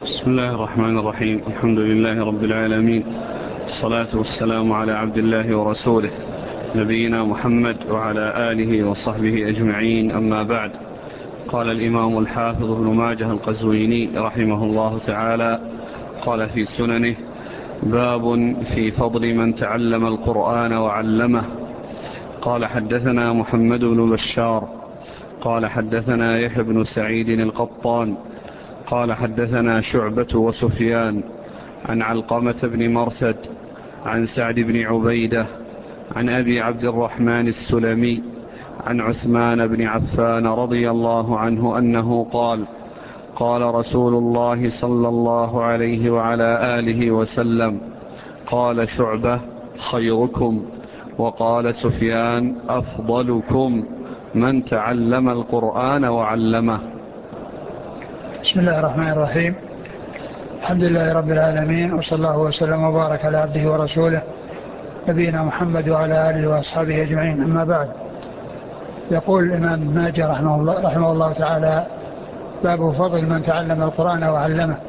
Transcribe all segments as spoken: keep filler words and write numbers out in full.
بسم الله الرحمن الرحيم. الحمد لله رب العالمين، الصلاة والسلام على عبد الله ورسوله نبينا محمد وعلى آله وصحبه أجمعين، أما بعد. قال الإمام الحافظ ابن ماجه القزويني رحمه الله تعالى قال في سننه: باب في فضل من تعلم القرآن وعلمه. قال: حدثنا محمد بن بشار قال حدثنا يحيى بن سعيد القطان قال حدثنا شعبة وسفيان عن علقمة بن مرثد عن سعد بن عبيدة عن أبي عبد الرحمن السلمي عن عثمان بن عفان رضي الله عنه أنه قال: قال رسول الله صلى الله عليه وعلى آله وسلم: قال شعبة: خيركم. وقال سفيان: أفضلكم من تعلم القرآن وعلمه. بسم الله الرحمن الرحيم. الحمد لله رب العالمين، وصلى الله وسلم وبارك على عبده ورسوله نبينا محمد وعلى آله وأصحابه أجمعين، أما بعد. يقول الإمام ماجه رحمه الله, رحمه الله تعالى: باب فضل من تعلم القرآن وعلمه.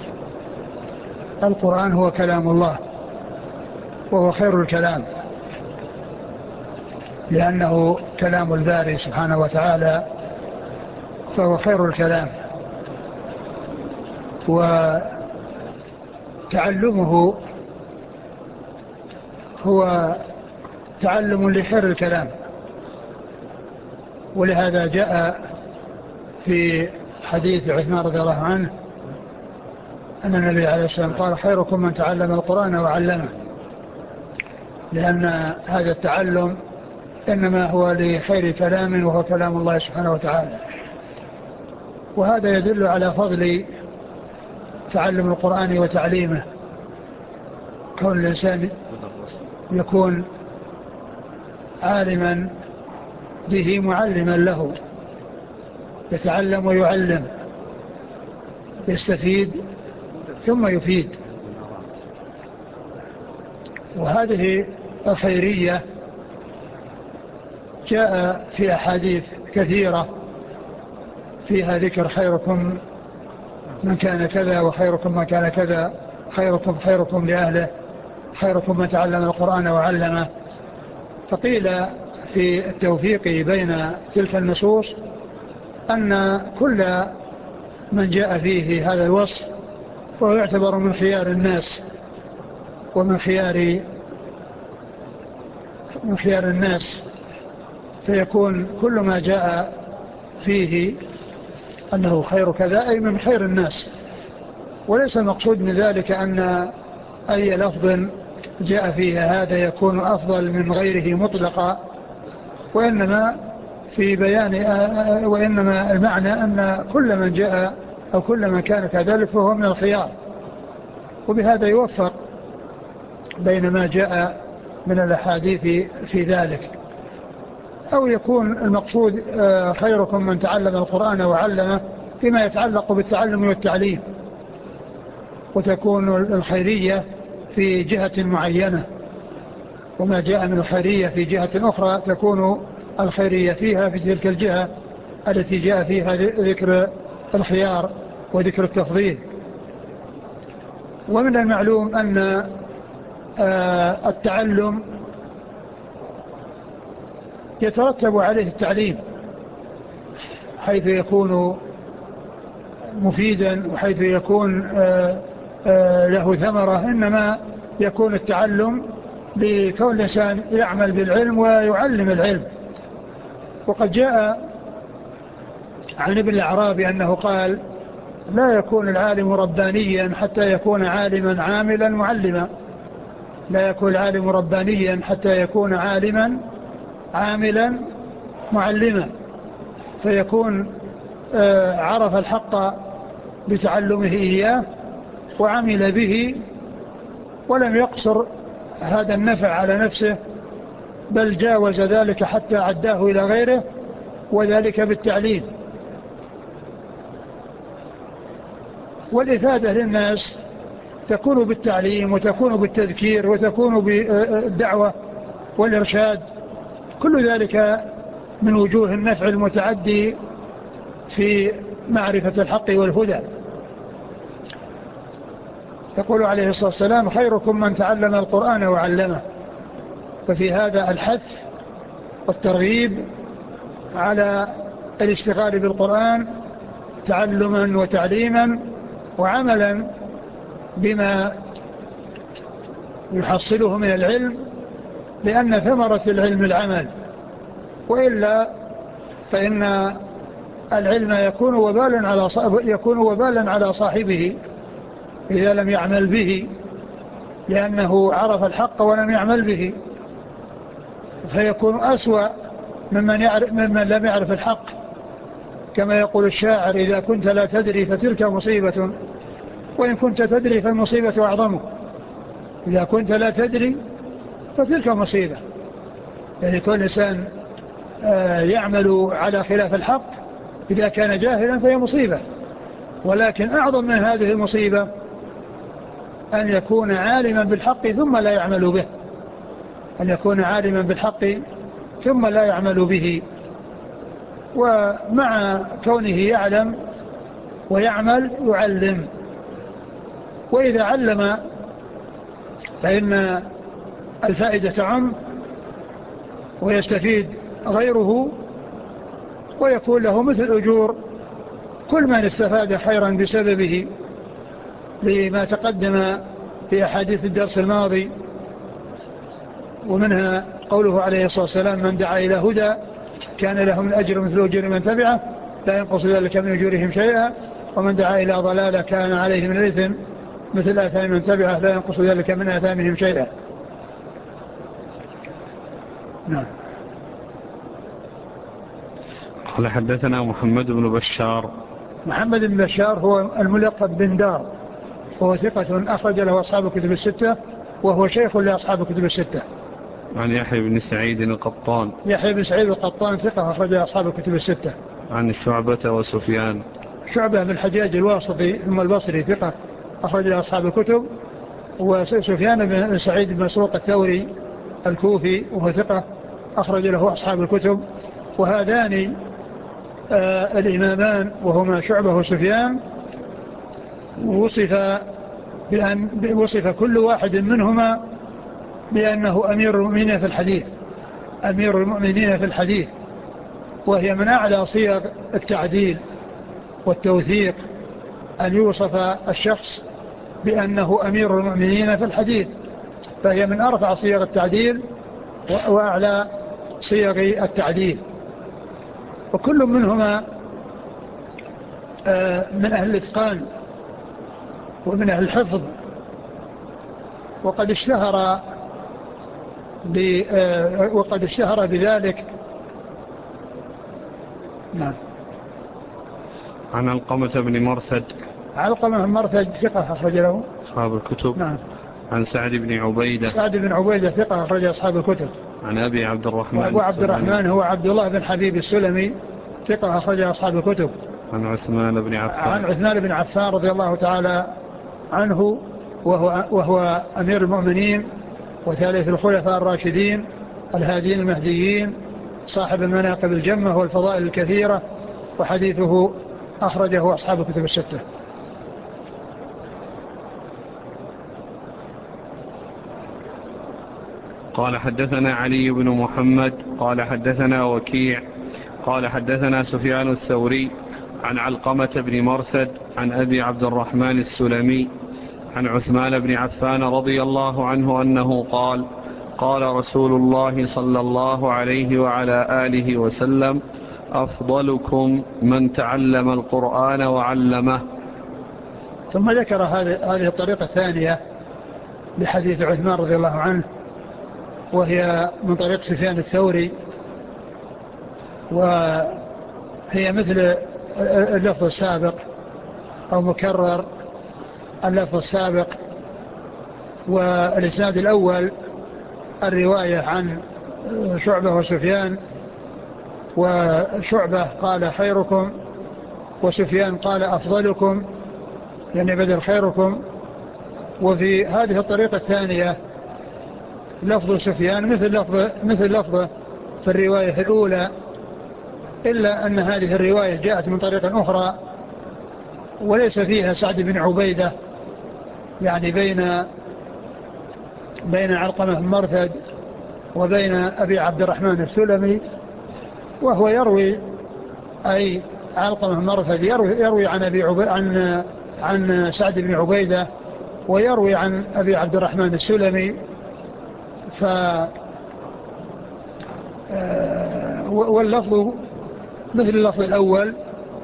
القرآن هو كلام الله، وهو خير الكلام، لأنه كلام الباري سبحانه وتعالى، فهو خير الكلام. وتعلمه هو تعلم لخير الكلام، ولهذا جاء في حديث عثمان رضي الله عنه أن النبي عليه السلام قال: خيركم من تعلم القرآن وعلمه، لأن هذا التعلم إنما هو لخير كلام، وهو كلام الله سبحانه وتعالى. وهذا يدل على فضل تعلم القرآن وتعليمه، كون الإنسان يكون عالما به معلما له، يتعلم ويعلم، يستفيد ثم يفيد. وهذه الخيرية جاء في أحاديث كثيرة فيها ذكر خيركم من كان كذا، وخيركم من كان كذا، خيركم خيركم لأهله، خيركم من تعلم القرآن وعلمه. فقيل في التوفيق بين تلك النصوص أن كل من جاء فيه هذا الوصف فهو يعتبر من خيار الناس، ومن خيار من خيار الناس، فيكون كل ما جاء فيه أنه خير كذا أي من خير الناس. وليس المقصود من ذلك أن أي لفظ جاء فيه هذا يكون أفضل من غيره مطلقا، وإنما في بيان وإنما المعنى أن كل من جاء أو كل من كان كذلك فهو من الخيار. وبهذا يوفق بين ما جاء من الأحاديث في ذلك. أو يكون المقصود خيركم من تعلم القرآن وعلمه فيما يتعلق بالتعلم والتعليم، وتكون الخيرية في جهة معينة، وما جاء من الخيرية في جهة أخرى تكون الخيرية فيها في تلك الجهة التي جاء فيها ذكر الخيار وذكر التفضيل. ومن المعلوم أن التعلم يترتب عليه التعليم، حيث يكون مفيدا وحيث يكون له ثمرة. إنما يكون التعلم لكون الإنسان يعمل بالعلم ويعلم العلم. وقد جاء عن ابن الأعرابي أنه قال: لا يكون العالم ربانيا حتى يكون عالما عاملا معلما. لا يكون العالم ربانيا حتى يكون عالما عاملا معلما، فيكون عرف الحق بتعلمه إياه وعمل به، ولم يقصر هذا النفع على نفسه، بل جاوز ذلك حتى عداه إلى غيره، وذلك بالتعليم. والإفادة للناس تكون بالتعليم، وتكون بالتذكير، وتكون بالدعوة والإرشاد، كل ذلك من وجوه النفع المتعدي في معرفة الحق والهدى. يقول عليه الصلاة والسلام: خيركم من تعلم القرآن وعلمه. ففي هذا الحث والترغيب على الاشتغال بالقرآن تعلما وتعليما وعملا بما يحصله من العلم، لأن ثمرة العلم العمل، وإلا فإن العلم يكون وبالا على يكون وبالا على صاحبه إذا لم يعمل به، لأنه عرف الحق ولم يعمل به، فيكون أسوأ ممن, يعرف ممن لم يعرف الحق. كما يقول الشاعر: إذا كنت لا تدري فتلك مصيبة، وإن كنت تدري فالمصيبة أعظم. إذا كنت لا تدري فتلك مصيبة، يعني كل إنسان يعمل على خلاف الحق إذا كان جاهلا فهي مصيبة. ولكن أعظم من هذه المصيبة أن يكون عالما بالحق ثم لا يعمل به، أن يكون عالما بالحق ثم لا يعمل به. ومع كونه يعلم ويعمل يعلم، وإذا علم فإن الفائدة تعم ويستفيد غيره، ويكون له مثل أجور كل من استفاد خيرا بسببه، لما تقدم في أحاديث الدرس الماضي، ومنها قوله عليه الصلاة والسلام: من دعا إلى هدى كان له من أجر مثل أجر من تبعه لا ينقص ذلك من أجورهم شيئا، ومن دعا إلى ضلالة كان عليه من الإثم مثل آثام من تبعه لا ينقص ذلك من آثامهم شيئا. نعم. قال: حدثنا محمد بن بشار. محمد بن بشار هو الملقب بن دار، وهو ثقة أخرج له أصحاب الكتب الستة، وهو شيخ لأصحاب الكتب الستة. عن يحيى بن سعيد القطان. يحيى بن سعيد القطان ثقة أخرج له أصحاب الكتب الستة. عن شعبة وسفيان. شعبة بن الحجاج الواسطي ثم البصري ثقة أخرج له أصحاب الكتب. وسفيان بن سعيد بن مسروق الثوري الكوفي وهو ثقة أخرج له أصحاب الكتب. وهذان آه الإمامان وهما شعبة وسفيان وصف بأن وصف كل واحد منهما بأنه أمير المؤمنين في الحديث، أمير المؤمنين في الحديث، وهي من أعلى صيغ التعديل والتوثيق أن يوصف الشخص بأنه أمير المؤمنين في الحديث، فهي من أرفع صيغ التعديل وأعلى صيغ التعديل. وكل منهما من أهل الإتقان ومن أهل الحفظ، وقد اشتهر وقد اشتهر بذلك. نعم. عن علقمة بن مرثد. علقمة بن مرثد ثقة أخرج له أصحاب الكتب. نعم. عن سعد بن عبيدة. سعد بن عبيدة ثقة أخرج أصحاب الكتب. عن أبي عبد الرحمن. وأبو عبد الرحمن هو عبد الله بن حبيب السلمي ثقة أخرج أصحاب الكتب. عن عثمان بن عفان. عن عثمان بن عفان رضي الله تعالى عنه، وهو, وهو أمير المؤمنين وثالث الخلفاء الراشدين الهادين المهديين، صاحب المناقب الجمة والفضائل الكثيرة، وحديثه أخرجه أصحاب الكتب الستة. قال: حدثنا علي بن محمد قال حدثنا وكيع قال حدثنا سفيان الثوري عن علقمة بن مرثد عن أبي عبد الرحمن السلمي عن عثمان بن عفان رضي الله عنه أنه قال: قال رسول الله صلى الله عليه وعلى آله وسلم: أفضلكم من تعلم القرآن وعلمه. ثم ذكر هذه الطريقة الثانية لحديث عثمان رضي الله عنه، وهي من طريق سفيان الثوري، وهي مثل اللفظ السابق أو مكرر اللفظ السابق. والإسناد الأول الرواية عن شعبة وسفيان، وشعبة قال خيركم وسفيان قال أفضلكم، يعني بدل خيركم. وفي هذه الطريقة الثانية لفظ سفيان مثل لفظ مثل لفظه في الرواية الأولى، إلا أن هذه الرواية جاءت من طريق أخرى وليس فيها سعد بن عبيدة، يعني بين بين علقمة بن مرثد وبين أبي عبد الرحمن السلمي، وهو يروي أي علقمة بن مرثد يروي, يروي عن أبي عبي عن عن سعد بن عبيدة، ويروي عن أبي عبد الرحمن السلمي. ف واللفظ مثل اللفظ الأول،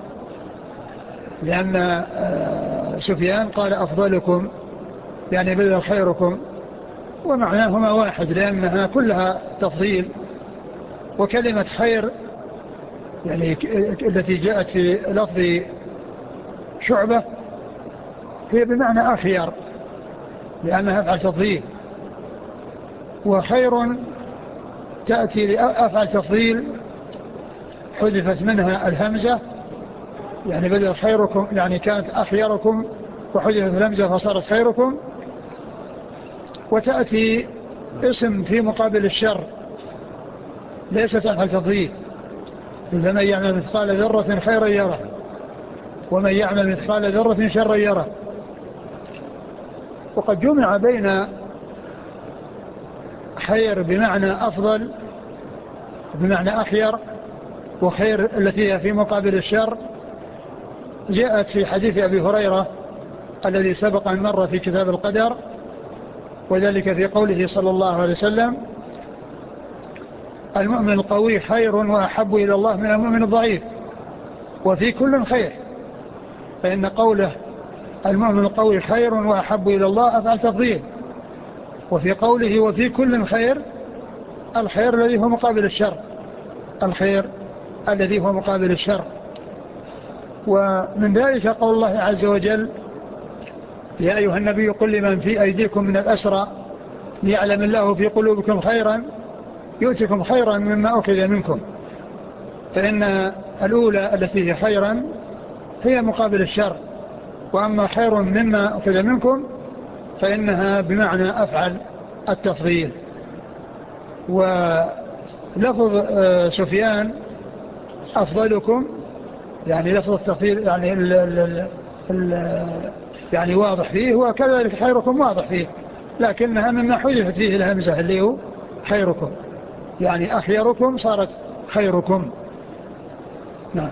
لأن سفيان قال أفضلكم يعني بدل خيركم، ومعناهما واحد لأنها كلها تفضيل. وكلمة خير يعني التي جاءت في لفظ شعبة هي بمعنى أخير لأنها أفعل تفضيل، وخير تأتي لأفعل تفضيل حذفت منها الهمزة، يعني بدل خيركم يعني كانت أخيركم وحذفت الهمزة فصارت خيركم. وتأتي اسم في مقابل الشر ليست أفعل تفضيل، إذا من يعمل مثقال ذرة خيرا يره ومن يعمل مثقال ذرة شرا يره. وقد جمع بين خير بمعنى أفضل بمعنى أخير وخير التي هي في مقابل الشر، جاءت في حديث أبي هريرة الذي سبق أن مر في كتاب القدر، وذلك في قوله صلى الله عليه وسلم: المؤمن القوي خير وأحب إلى الله من المؤمن الضعيف وفي كل خير. فإن قوله المؤمن القوي خير وأحب إلى الله أفعل تفضيل، وفي قوله وفي كل خير الخير الذي هو مقابل الشر الخير الذي هو مقابل الشر. ومن ذلك قول الله عز وجل: يا أيها النبي قل لمن في أيديكم من الأسرى ليعلم الله في قلوبكم خيرا يؤتكم خيرا مما أخذ منكم. فإن الأولى التي هي خيرا هي مقابل الشر، وأما خير مما أخذ منكم فإنها بمعنى أفعل التفضيل. ولفظ سفيان أفضلكم يعني لفظ التفضيل يعني ال ال ال يعني واضح فيه، وكذلك خيركم واضح فيه، لكنها مما حذفت فيه الهمزة اللي هو خيركم، يعني أخيركم صارت خيركم. نعم.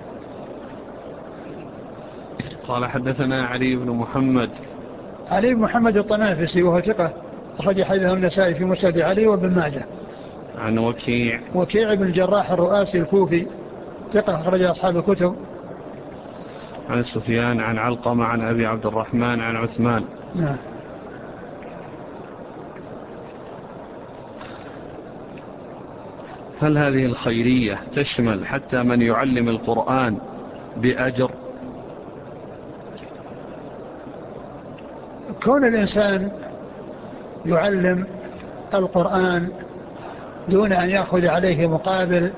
قال حدثنا علي بن محمد علي بن محمد الطنافسي وهو ثقة أخرج حديثه النسائي في مسند علي وابن ماجه. عن وكيع وكيع بن الجراح الرؤاسي الكوفي ثقة أخرج أصحاب الكتب. عن سفيان عن علقمة عن أبي عبد الرحمن عن عثمان. نعم. هل هذه الخيرية تشمل حتى من يعلم القرآن بأجر؟ كون الإنسان يعلم القرآن دون أن يأخذ عليه مقابل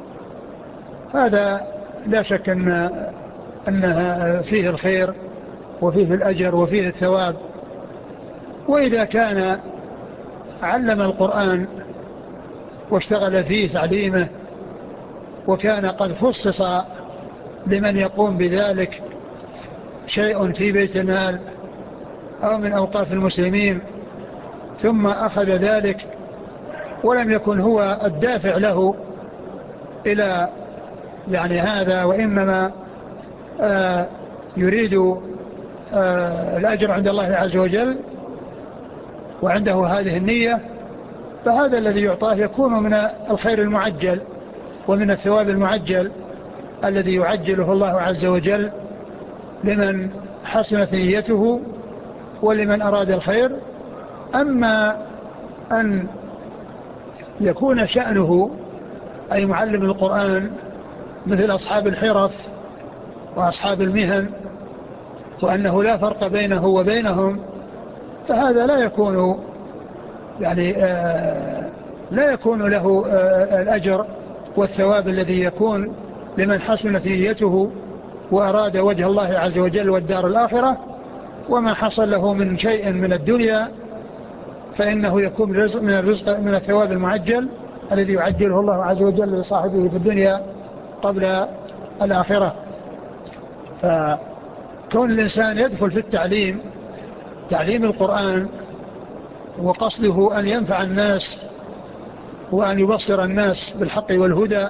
هذا لا شك أن أنها فيه الخير وفيه الأجر وفيه الثواب. وإذا كان علم القرآن واشتغل فيه تعليمه وكان قد خصص لمن يقوم بذلك شيء في بيت المال أو من أوقاف المسلمين ثم أخذ ذلك ولم يكن هو الدافع له إلى يعني هذا، وإنما آه يريد آه الأجر عند الله عز وجل وعنده هذه النية، فهذا الذي يعطاه يكون من الخير المعجل ومن الثواب المعجل الذي يعجله الله عز وجل لمن حسنت نيته ولمن أراد الخير. أما أن يكون شأنه أي معلم القرآن مثل أصحاب الحرف وأصحاب المهن وأنه لا فرق بينه وبينهم، فهذا لا يكون يعني آه لا يكون له آه الأجر والثواب الذي يكون لمن حسنت نيته وأراد وجه الله عز وجل والدار الآخرة. وما حصل له من شيء من الدنيا فإنه يكون من الرزق من الثواب المعجل الذي يعجله الله عز وجل لصاحبه في الدنيا قبل الآخرة. فكون الإنسان يدخل في التعليم تعليم القرآن وقصده أن ينفع الناس وأن يبصر الناس بالحق والهدى،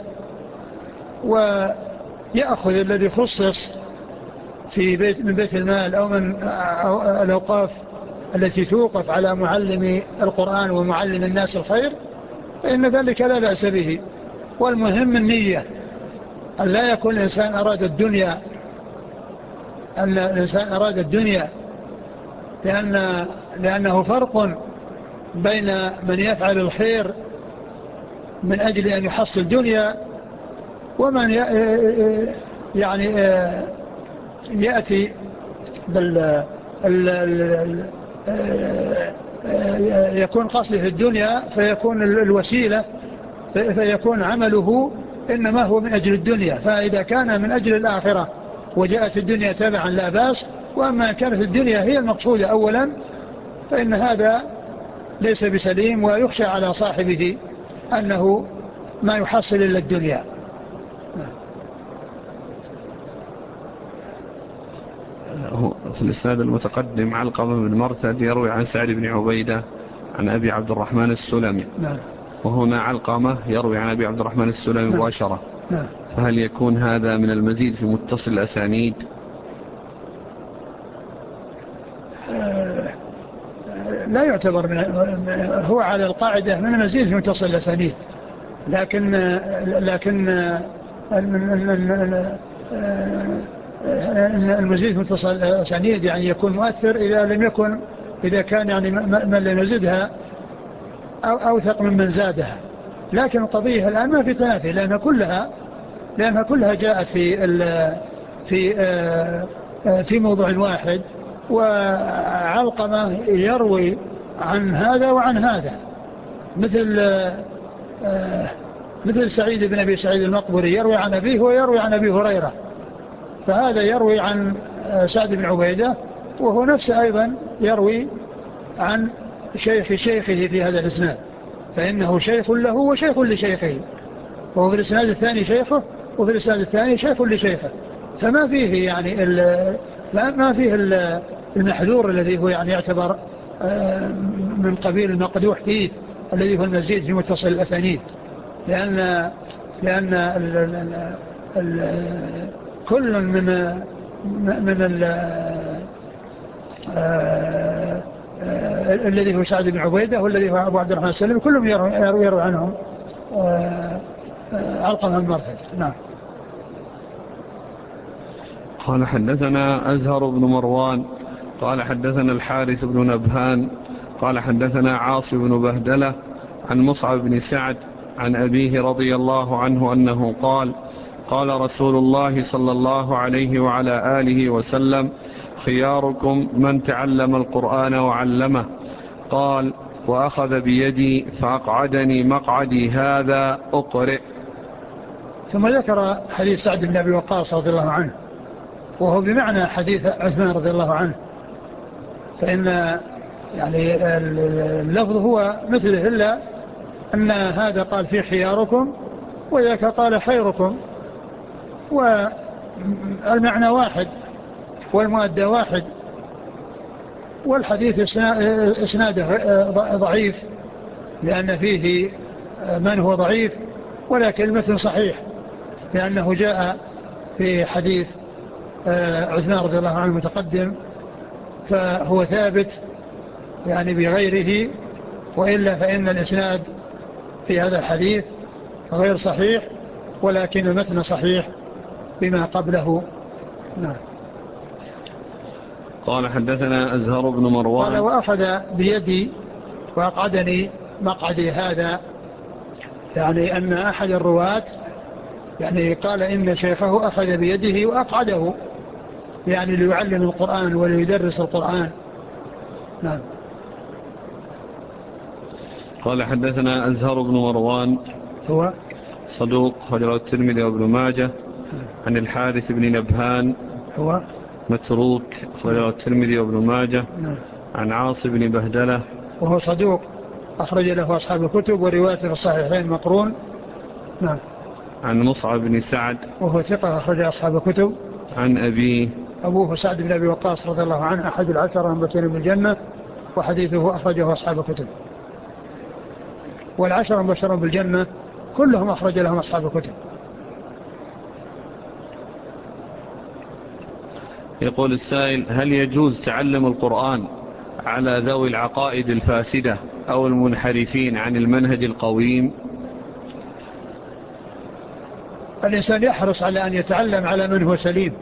ويأخذ الذي خصص في بيت من بيت المال أو من أو الأوقاف التي توقف على معلم القرآن ومعلم الناس الخير، فإن ذلك لا بأس به. والمهم النية، أن لا يكون الإنسان أراد الدنيا أن الإنسان أراد الدنيا لأن لأنه فرق بين من يفعل الخير من أجل أن يحصل دنيا ومن يعني يأتي بال يكون قصده في الدنيا فيكون الوسيلة فيكون عمله إنما هو من أجل الدنيا. فإذا كان من أجل الآخرة وجاءت الدنيا تبعا لا بأس، وأما كانت الدنيا هي المقصودة أولا فإن هذا ليس بسليم، ويخشى على صاحبه أنه ما يحصل إلا الدنيا. في الإسناد المتقدم علقمة بن مرثد يروي عن سعد بن عبيدة عن أبي عبد الرحمن السلمي. نعم. وهنا علقمة يروي عن أبي عبد الرحمن السلمي مباشرة. نعم. فهل يكون هذا من المزيد في متصل الأسانيد؟ لا يعتبر من هو على القاعدة من المزيد في متصل الأسانيد، لكن لكن المزيد في متصل الأسانيد يعني يكون مؤثر إذا لم يكن إذا كان يعني من لم يزدها أو أوثق ممن زادها. لكن القضية الآن ما في تنافي، لأنها كلها لأنها كلها جاءت في في في موضوع واحد، وعلقمة يروي عن هذا وعن هذا، مثل مثل سعيد بن أبي سعيد المقبري يروي عن أبيه ويروي عن أبي هريرة، فهذا يروي عن سعد بن عبيدة وهو نفسه أيضا يروي عن شيخ شيخه في هذا الإسناد، فإنه شيخ له وشيخ لشيخه، وهو في الإسناد الثاني شيخه وفي الإسناد الثاني شيخ لشيخه، فما فيه يعني ما فيه المحذور الذي هو يعني يعتبر من قبيل المقدوح فيه الذي هو المزيد في متصل الأسانيد، لأن لأن ال ال ال كل من من ال الذي هو سعد بن عبيدة والذي هو أبو عبد الرحمن السلمي كلهم يروي يروي عنهم علقمة بن مرثد. نعم. قال حدثنا أزهر بن مروان قال حدثنا الحارث بن نبهان قال حدثنا عاصم بن بهدلة عن مصعب بن سعد عن أبيه رضي الله عنه أنه قال قال رسول الله صلى الله عليه وعلى آله وسلم خياركم من تعلم القرآن وعلمه. قال وأخذ بيدي فأقعدني مقعدي هذا أقرئ. ثم ذكر حديث سعد بن أبي وقاص رضي الله عنه وهو بمعنى حديث عثمان رضي الله عنه، فإن يعني اللفظ هو مثله إلا أن هذا قال فيه خياركم وذاك قال خيركم، والمعنى واحد والمؤدى واحد، والحديث إسناده ضعيف لأن فيه من هو ضعيف، ولكن المتن صحيح لأنه جاء في حديث عثمان رضي الله عنه المتقدم، فهو ثابت يعني بغيره، وإلا فإن الإسناد في هذا الحديث غير صحيح، ولكن المتن صحيح بما قبله. نعم. قال حدثنا أزهر بن مروان قال وأخذ بيدي وأقعدني مقعدي هذا، يعني أن أحد الرواة يعني قال إن شيخه أخذ بيده وأقعده يعني ليعلم القرآن وليدرس القرآن. نعم. قال حدثنا أزهر بن مروان هو صدوق خرجه الترمذي وابن ماجه عن الحارث بن نبهان هو متروك خرجه الترمذي وابن ماجه عن عاصم بن بهدلة وهو صدوق أخرج له أصحاب الكتب وروايته في الصحيحين مقرون. نعم. عن مصعب بن سعد وهو ثقة أخرج أصحاب الكتب. عن أبيه أبوه سعد بن أبي وقاص رضي الله عنه أحد العشرة المبشرين بالجنة، وحديثه أخرجه أصحاب الكتب. والعشرة المبشرون بالجنة كلهم أخرج لهم أصحاب الكتب. يقول السائل: هل يجوز تعلم القرآن على ذوي العقائد الفاسدة أو المنحرفين عن المنهج القويم؟ الإنسان يحرص على أن يتعلم على من هو سليم،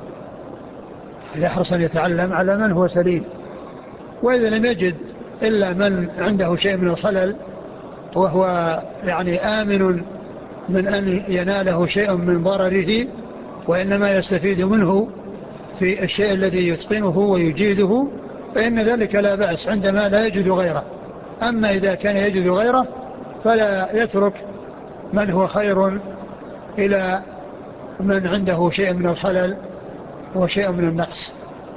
يحرص أن يتعلم على من هو سليم، وإذا لم يجد إلا من عنده شيء من الخلل وهو يعني آمن من أن يناله شيء من ضرره وإنما يستفيد منه في الشيء الذي يتقنه ويجيده، فإن ذلك لا بأس عندما لا يجد غيره. أما إذا كان يجد غيره فلا يترك من هو خير إلى من عنده شيء من الخلل وشيء من النقص.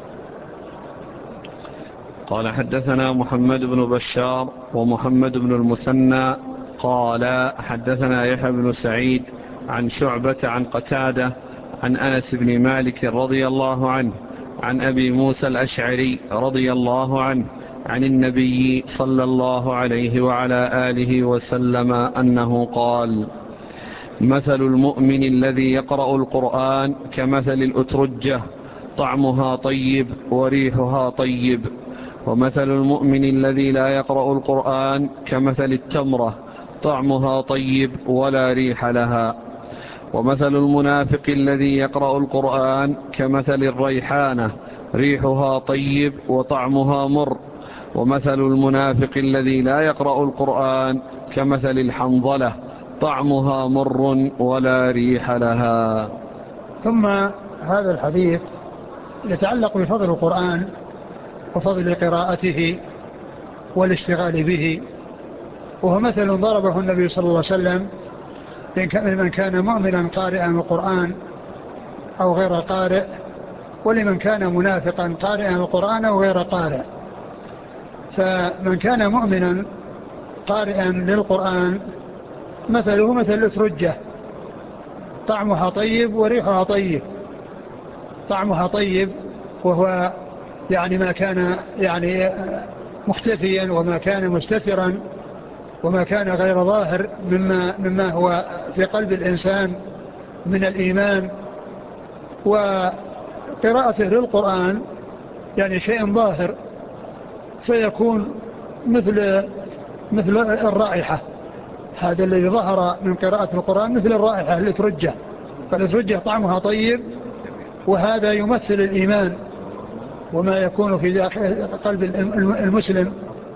قال: حدثنا محمد بن بشار ومحمد بن المثنى قال: حدثنا يحيى بن سعيد عن شعبة عن قتادة عن أنس بن مالك رضي الله عنه عن أبي موسى الأشعري رضي الله عنه عن النبي صلى الله عليه وعلى آله وسلم أنه قال: مثل المؤمن الذي يقرأ القرآن كمثل الأترجة طعمها طيب وريحها طيب، ومثل المؤمن الذي لا يقرأ القرآن كمثل التمرة طعمها طيب ولا ريح لها، ومثل المنافق الذي يقرأ القرآن كمثل الريحانة ريحها طيب وطعمها مر، ومثل المنافق الذي لا يقرأ القرآن كمثل الحنظلة طعمها مر ولا ريح لها. ثم هذا الحديث يتعلق بفضل القرآن وفضل قراءته والاشتغال به، وهو مثل ضربه النبي صلى الله عليه وسلم لمن كان مؤمنا قارئا القرآن أو غير قارئ، ولمن كان منافقا قارئا القرآن أو غير قارئ. فمن كان مؤمنا قارئا للقرآن مثله مثل الأترجة طعمها طيب وريحها طيب. طعمها طيب وهو يعني ما كان يعني مختفيا وما كان مستترا وما كان غير ظاهر مما, مما هو في قلب الإنسان من الإيمان. وقراءته للقرآن يعني شيء ظاهر فيكون مثل مثل الرائحة. هذا الذي ظهر من قراءة القرآن مثل الرائحة الأترجة، فالأترجة طعمها طيب، وهذا يمثل الإيمان وما يكون في داخل قلب المسلم.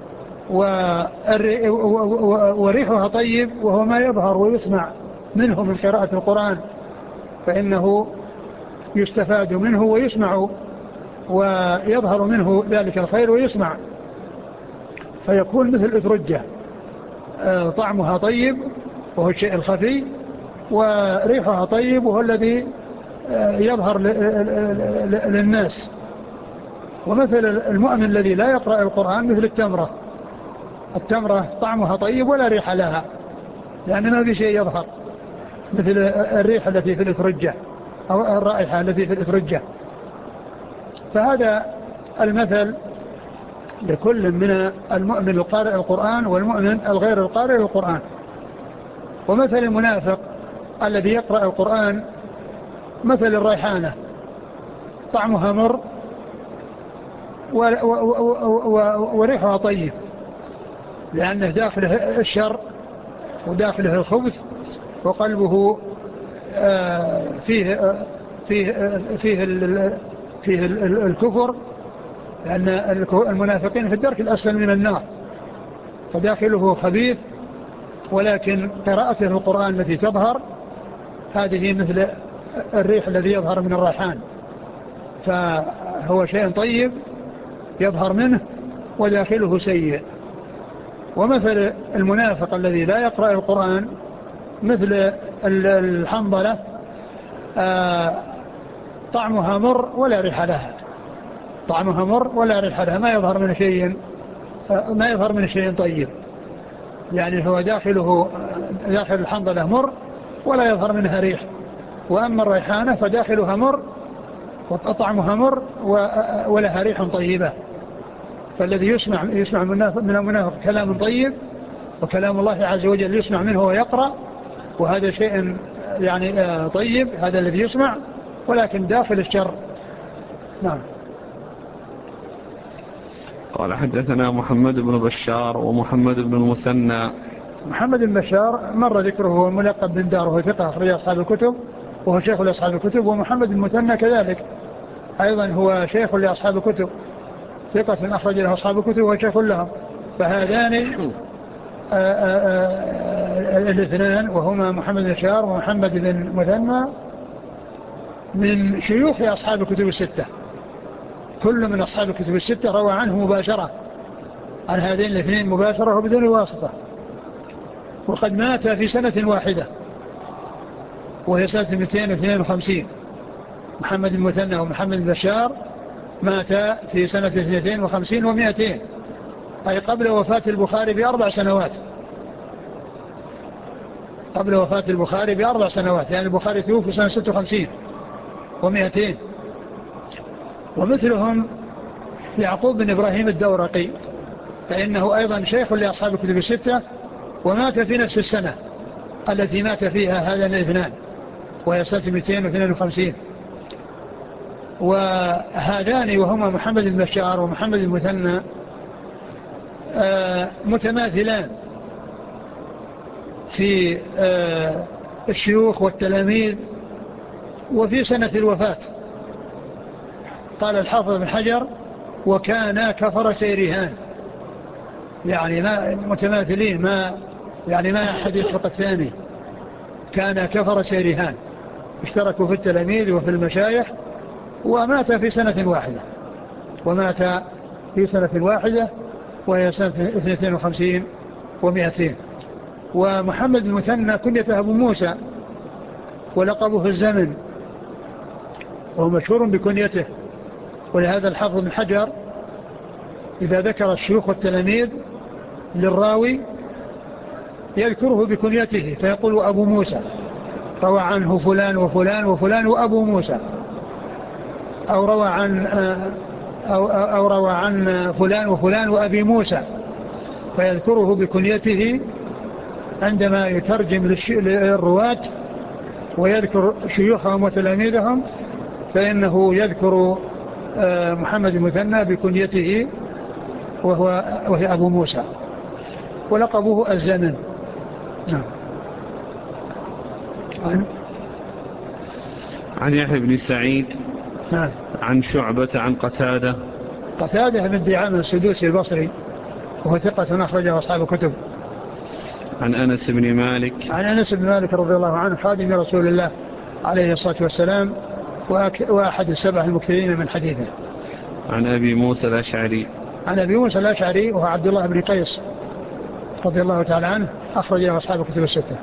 وريحها طيب وهو ما يظهر ويسمع منه من قراءة القرآن، فإنه يستفاد منه ويسمع ويظهر منه ذلك الخير ويسمع، فيكون مثل الأترجة طعمها طيب وهو الشيء الخفي، وريحها طيب وهو الذي يظهر للناس. ومثل المؤمن الذي لا يقرأ القرآن مثل التمرة. التمرة طعمها طيب ولا ريح لها، لأن ما في شيء يظهر مثل الريح التي في الأترجة أو الرائحة التي في الأترجة. فهذا المثل لكل من المؤمن القارئ القرآن والمؤمن الغير القارئ القرآن. ومثل المنافق الذي يقرأ القرآن مثل الريحانة طعمها مر وريحها طيب، لأنه داخله الشر وداخله الخبث وقلبه فيه فيه فيه فيه الكفر، لأن المنافقين في الدرك الأسفل من النار، فداخله خبيث. ولكن قراءته القرآن التي تظهر هذه مثل الريح الذي يظهر من الريحان، فهو شيء طيب يظهر منه وداخله سيء. ومثل المنافق الذي لا يقرأ القرآن مثل الحنظلة طعمها مر ولا ريح لها. طعمها مر ولا ريح لها، ما يظهر من شيء ما يظهر من شيء طيب، يعني هو داخله داخل الحنظلة مر ولا يظهر منها ريح. وأما الريحانة فداخلها مر وطعمها مر ولها ريح طيبة. فالذي يسمع يسمع من المنافق كلام طيب وكلام الله عز وجل يسمع منه ويقرأ، وهذا شيء يعني طيب، هذا الذي يسمع، ولكن داخل الشر. نعم. قال حدثنا محمد بن بشار ومحمد بن المثنى. محمد بن بشار مر ذكره، هو ملقب بن دار، وهو ثقة أخرج أصحاب الكتب وهو شيخ لأصحاب الكتب. ومحمد المثنى كذلك أيضا هو شيخ لأصحاب الكتب، ثقة أخرج له أصحاب الكتب وهو شيخ لهم. فهذان الاثنان وهما محمد بن بشار ومحمد بن مثنى من شيوخ أصحاب الكتب الستة، كل من أصحاب الكتب الستة روى عنه مباشرة، عن هذين الاثنين مباشرة وبدون واسطة. وقد مات في سنة واحدة وهي سنة مئتين واثنين وخمسين. محمد المثنى ومحمد بن بشار مات في سنة اثنين وخمسين ومئتين، أي قبل وفاة البخاري بأربع سنوات، قبل وفاة البخاري بأربع سنوات، يعني البخاري توفي سنة ستة وخمسين ومئتين. ومثلهم يعقوب بن إبراهيم الدورقي، فإنه أيضا شيخ لأصحاب الكتب الستة، ومات في نفس السنة التي مات فيها هذا الاثنان وهي سنة مئتين واثنين وخمسين. وهذان وهما محمد بن بشار ومحمد المثنى آه متماثلان في آه الشيوخ والتلاميذ وفي سنة الوفاة. قال الحافظ بن حجر: وكان كفر سيرهان، يعني ما متماثلين، ما يعني ما أحد يسبق الثاني، كان كفر سيرهان، اشتركوا في التلاميذ وفي المشايخ. ومات في سنة واحدة ومات في سنة واحدة وهي سنة اثنين وخمسين ومئتين. ومحمد المثنى كنيته أبو موسى ولقبه في الزمن، وهو مشهور بكنيته. ولهذا الحافظ بن حجر إذا ذكر الشيوخ والتلاميذ للراوي يذكره بكنيته فيقول أبو موسى، روى عنه فلان وفلان وفلان وأبو موسى، أو روى عن أو, أو روى عن فلان وفلان وأبي موسى، فيذكره بكنيته عندما يترجم للرواة ويذكر شيوخهم وتلاميذهم، فإنه يذكر محمد المثنى بكنيته وهو وهي أبو موسى، ولقبه الزمن. نعم. عن, عن يحيى بن سعيد نعم. عن شعبة عن قتادة قتادة بن دعامة السدوسي البصري وهو ثقة أخرجه أصحاب الكتب. عن أنس بن مالك عن أنس بن مالك رضي الله عنه خادم رسول الله عليه الصلاة والسلام وأحد السبع المكثرين من حديثه. عن أبي موسى الأشعري عن أبي موسى الأشعري وهو عبد الله بن قيس رضي الله تعالى عنه أخرج له أصحاب الكتب الستة.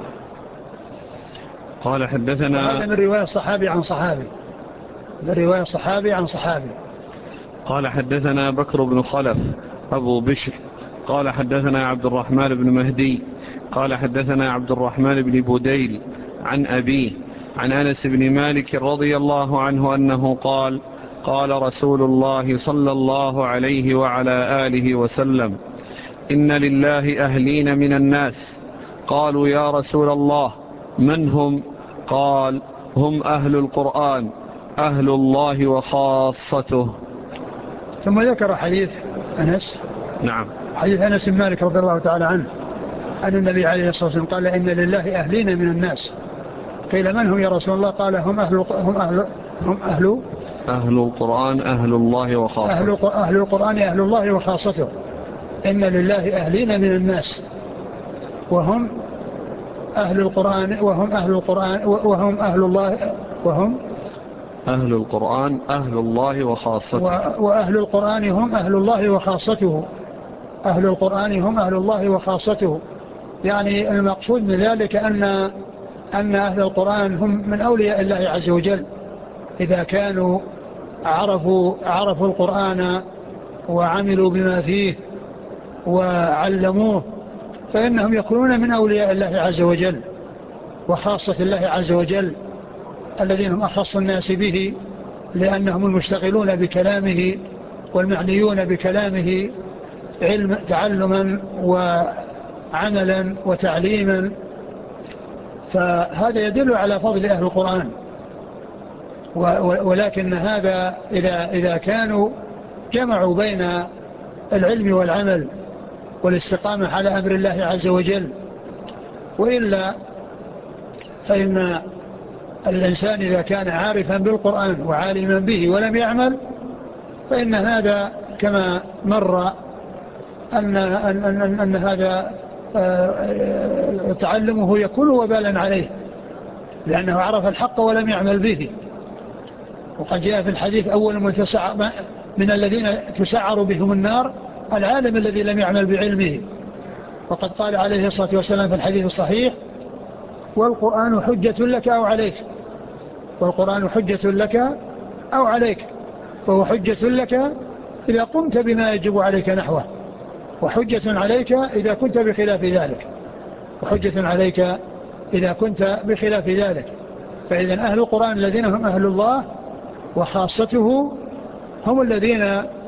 قال حدثنا، هذا من رواية الصحابي عن صحابي، من رواية الصحابي عن صحابي. قال حدثنا بكر بن خلف أبو بشر قال حدثنا عبد الرحمن بن مهدي قال حدثنا عبد الرحمن بن بوديل عن أبيه عن أنس بن مالك رضي الله عنه أنه قال: قال رسول الله صلى الله عليه وعلى آله وسلم: إن لله أهلين من الناس. قالوا: يا رسول الله من هم؟ قال: هم أهل القرآن، أهل الله وخاصته. ثم ذكر حديث أنس. نعم. حديث أنس بن مالك رضي الله تعالى عنه أن النبي عليه الصلاة والسلام قال: إن لله أهلين من الناس. قيل: من هم يا رسول الله؟ قال: هم أهل هم أهل هم أهل أهل القرآن، أهل الله وخاصته. أهل, أهل القرآن أهل الله وخاصته. إن لله أهلين من الناس وهم أهل القرآن وهم أهل القرآن وهم أهل الله وهم أهل القرآن أهل الله وخاصته. وأهل القرآن هم أهل الله وخاصته. أهل القرآن هم أهل الله وخاصته، يعني المقصود من ذلك أن أن أهل القرآن هم من أولياء الله عز وجل إذا كانوا عرفوا عرفوا القرآن وعملوا بما فيه وعلموه، فإنهم يكونون من أولياء الله عز وجل وخاصة الله عز وجل الذين هم أخص الناس به لأنهم المشتغلون بكلامه والمعنيون بكلامه علم تعلما وعملا وتعليما. فهذا يدل على فضل أهل القرآن. ولكن هذا إذا, إذا كانوا جمعوا بين العلم والعمل والاستقامة على أمر الله عز وجل. وإلا فإن الإنسان إذا كان عارفا بالقرآن وعالما به ولم يعمل فإن هذا كما مر أن, أن, أن, أن هذا تعلمه يكون وبالا عليه لأنه عرف الحق ولم يعمل به. وقد جاء في الحديث أول من, من الذين تسعر بهم النار العالم الذي لم يعمل بعلمه. وقد قال عليه الصلاة والسلام في الحديث الصحيح والقرآن حجة لك أو عليك. والقرآن حجة لك أو عليك. فهو حجة لك إذا قمت بما يجب عليك نحوه وحجة عليك إذا كنت بخلاف ذلك وحجة عليك إذا كنت بخلاف ذلك. فإذا أهل القرآن الذين هم أهل الله وخاصته هم الذين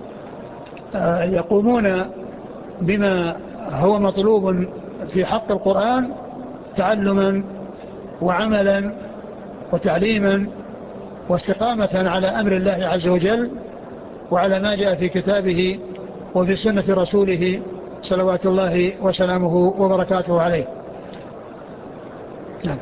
يقومون بما هو مطلوب في حق القرآن تعلما وعملا وتعليما واستقامة على أمر الله عز وجل وعلى ما جاء في كتابه وفي سنة رسوله صلوات الله وسلامه وبركاته عليه. نعم.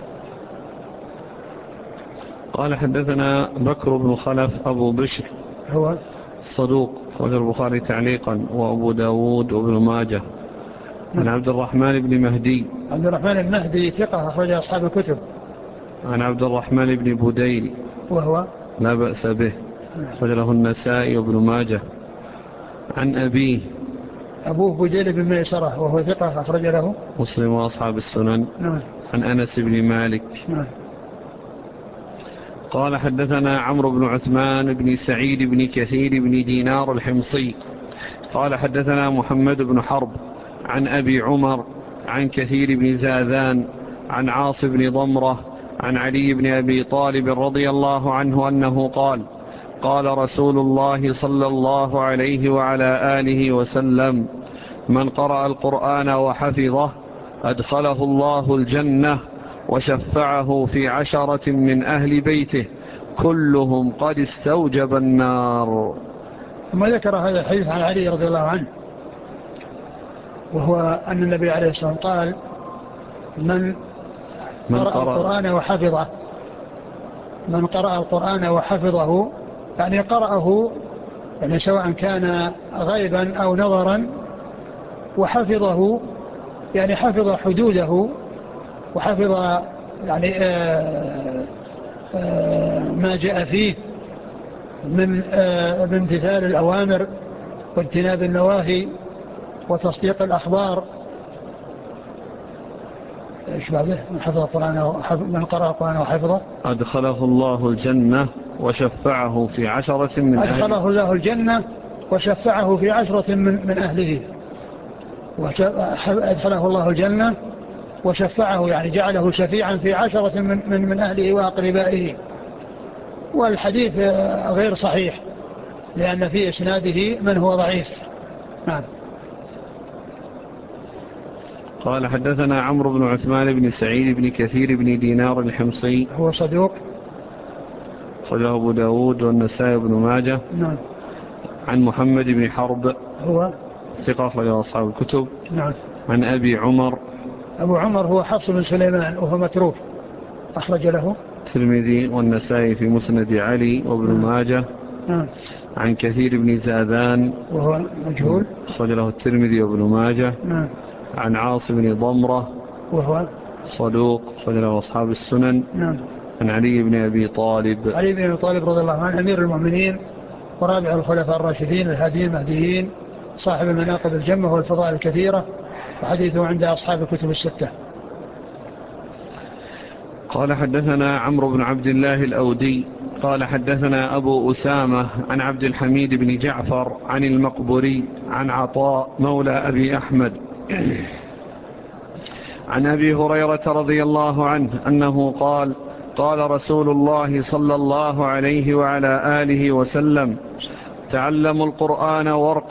قال حدثنا بكر بن خلف أبو بشر هو صدوق أخرجه البخاري تعليقا وأبو داود وابن ماجه. عن عبد الرحمن بن مهدي عبد الرحمن بن مهدي ثقة أخرج أصحاب الكتب. عن عبد الرحمن بن بديل وهو لا بأس به أخرج له النسائي وابن ماجه. عن أبيه أبوه بديل بن ميسرة وهو ثقة أخرج له مسلم وأصحاب السنن. نعم. عن أنس بن مالك. نعم. قال حدثنا عمرو بن عثمان بن سعيد بن كثير بن دينار الحمصي قال حدثنا محمد بن حرب عن أبي عمر عن كثير بن زاذان عن عاص بن ضمرة عن علي بن أبي طالب رضي الله عنه أنه قال قال رسول الله صلى الله عليه وعلى آله وسلم من قرأ القرآن وحفظه أدخله الله الجنة وشفعه في عشرة من أهل بيته كلهم قد استوجب النار. ثم ذكر هذا الحديث عن علي رضي الله عنه وهو أن النبي عليه الصلاة والسلام قال من, من قرأ, قرأ القرآن وحفظه من قرأ القرآن وحفظه يعني قرأه يعني سواء كان غيبا أو نظرا وحفظه يعني حفظ حدوده وحفظ يعني آآ آآ ما جاء فيه من امتثال الأوامر واجتناب النواهي وتصديق الأخبار. ايش بعده؟ من حفظ القرآن من قرأ القرآن وحفظه أدخله الله الجنة وشفعه في عشرة من أهله. أدخله الله الجنة وشفعه في عشرة من, من أهله. أدخله الله الجنة وشفعه يعني جعله شفيعا في عشرة من, من, من أهله وأقربائه. والحديث غير صحيح لأن في إسناده من هو ضعيف. نعم. قال حدثنا عمرو بن عثمان بن سعيد بن كثير بن دينار الحمصي هو صدوق خرجه أبو داود والنسائي بن ماجه. نعم. عن محمد بن حرب هو ثقة خرجه أصحاب الكتب. نعم. عن أبي عمر أبو عمر هو حفص بن سليمان وهو متروك أخرج له الترمذي والنسائي في مسند علي وابن نعم. ماجه. نعم. عن كثير بن زاذان وهو مجهول أخرج له الترمذي وابن ماجه. نعم. عن عاص بن ضمرة وهو صدوق أخرج له أصحاب السنن. نعم. عن علي بن أبي طالب علي بن أبي طالب رضي الله عنه أمير المؤمنين ورابع الخلفاء الراشدين الهاديين المهديين صاحب المناقب الجمة والفضائل الكثيرة وحديثه عند أصحاب الكتب الستة. قال حدثنا عمرو بن عبد الله الأودي قال حدثنا أبو أسامة عن عبد الحميد بن جعفر عن المقبري عن عطاء مولى أبي أحمد عن أبي هريرة رضي الله عنه أنه قال قال رسول الله صلى الله عليه وعلى آله وسلم: تعلموا القرآن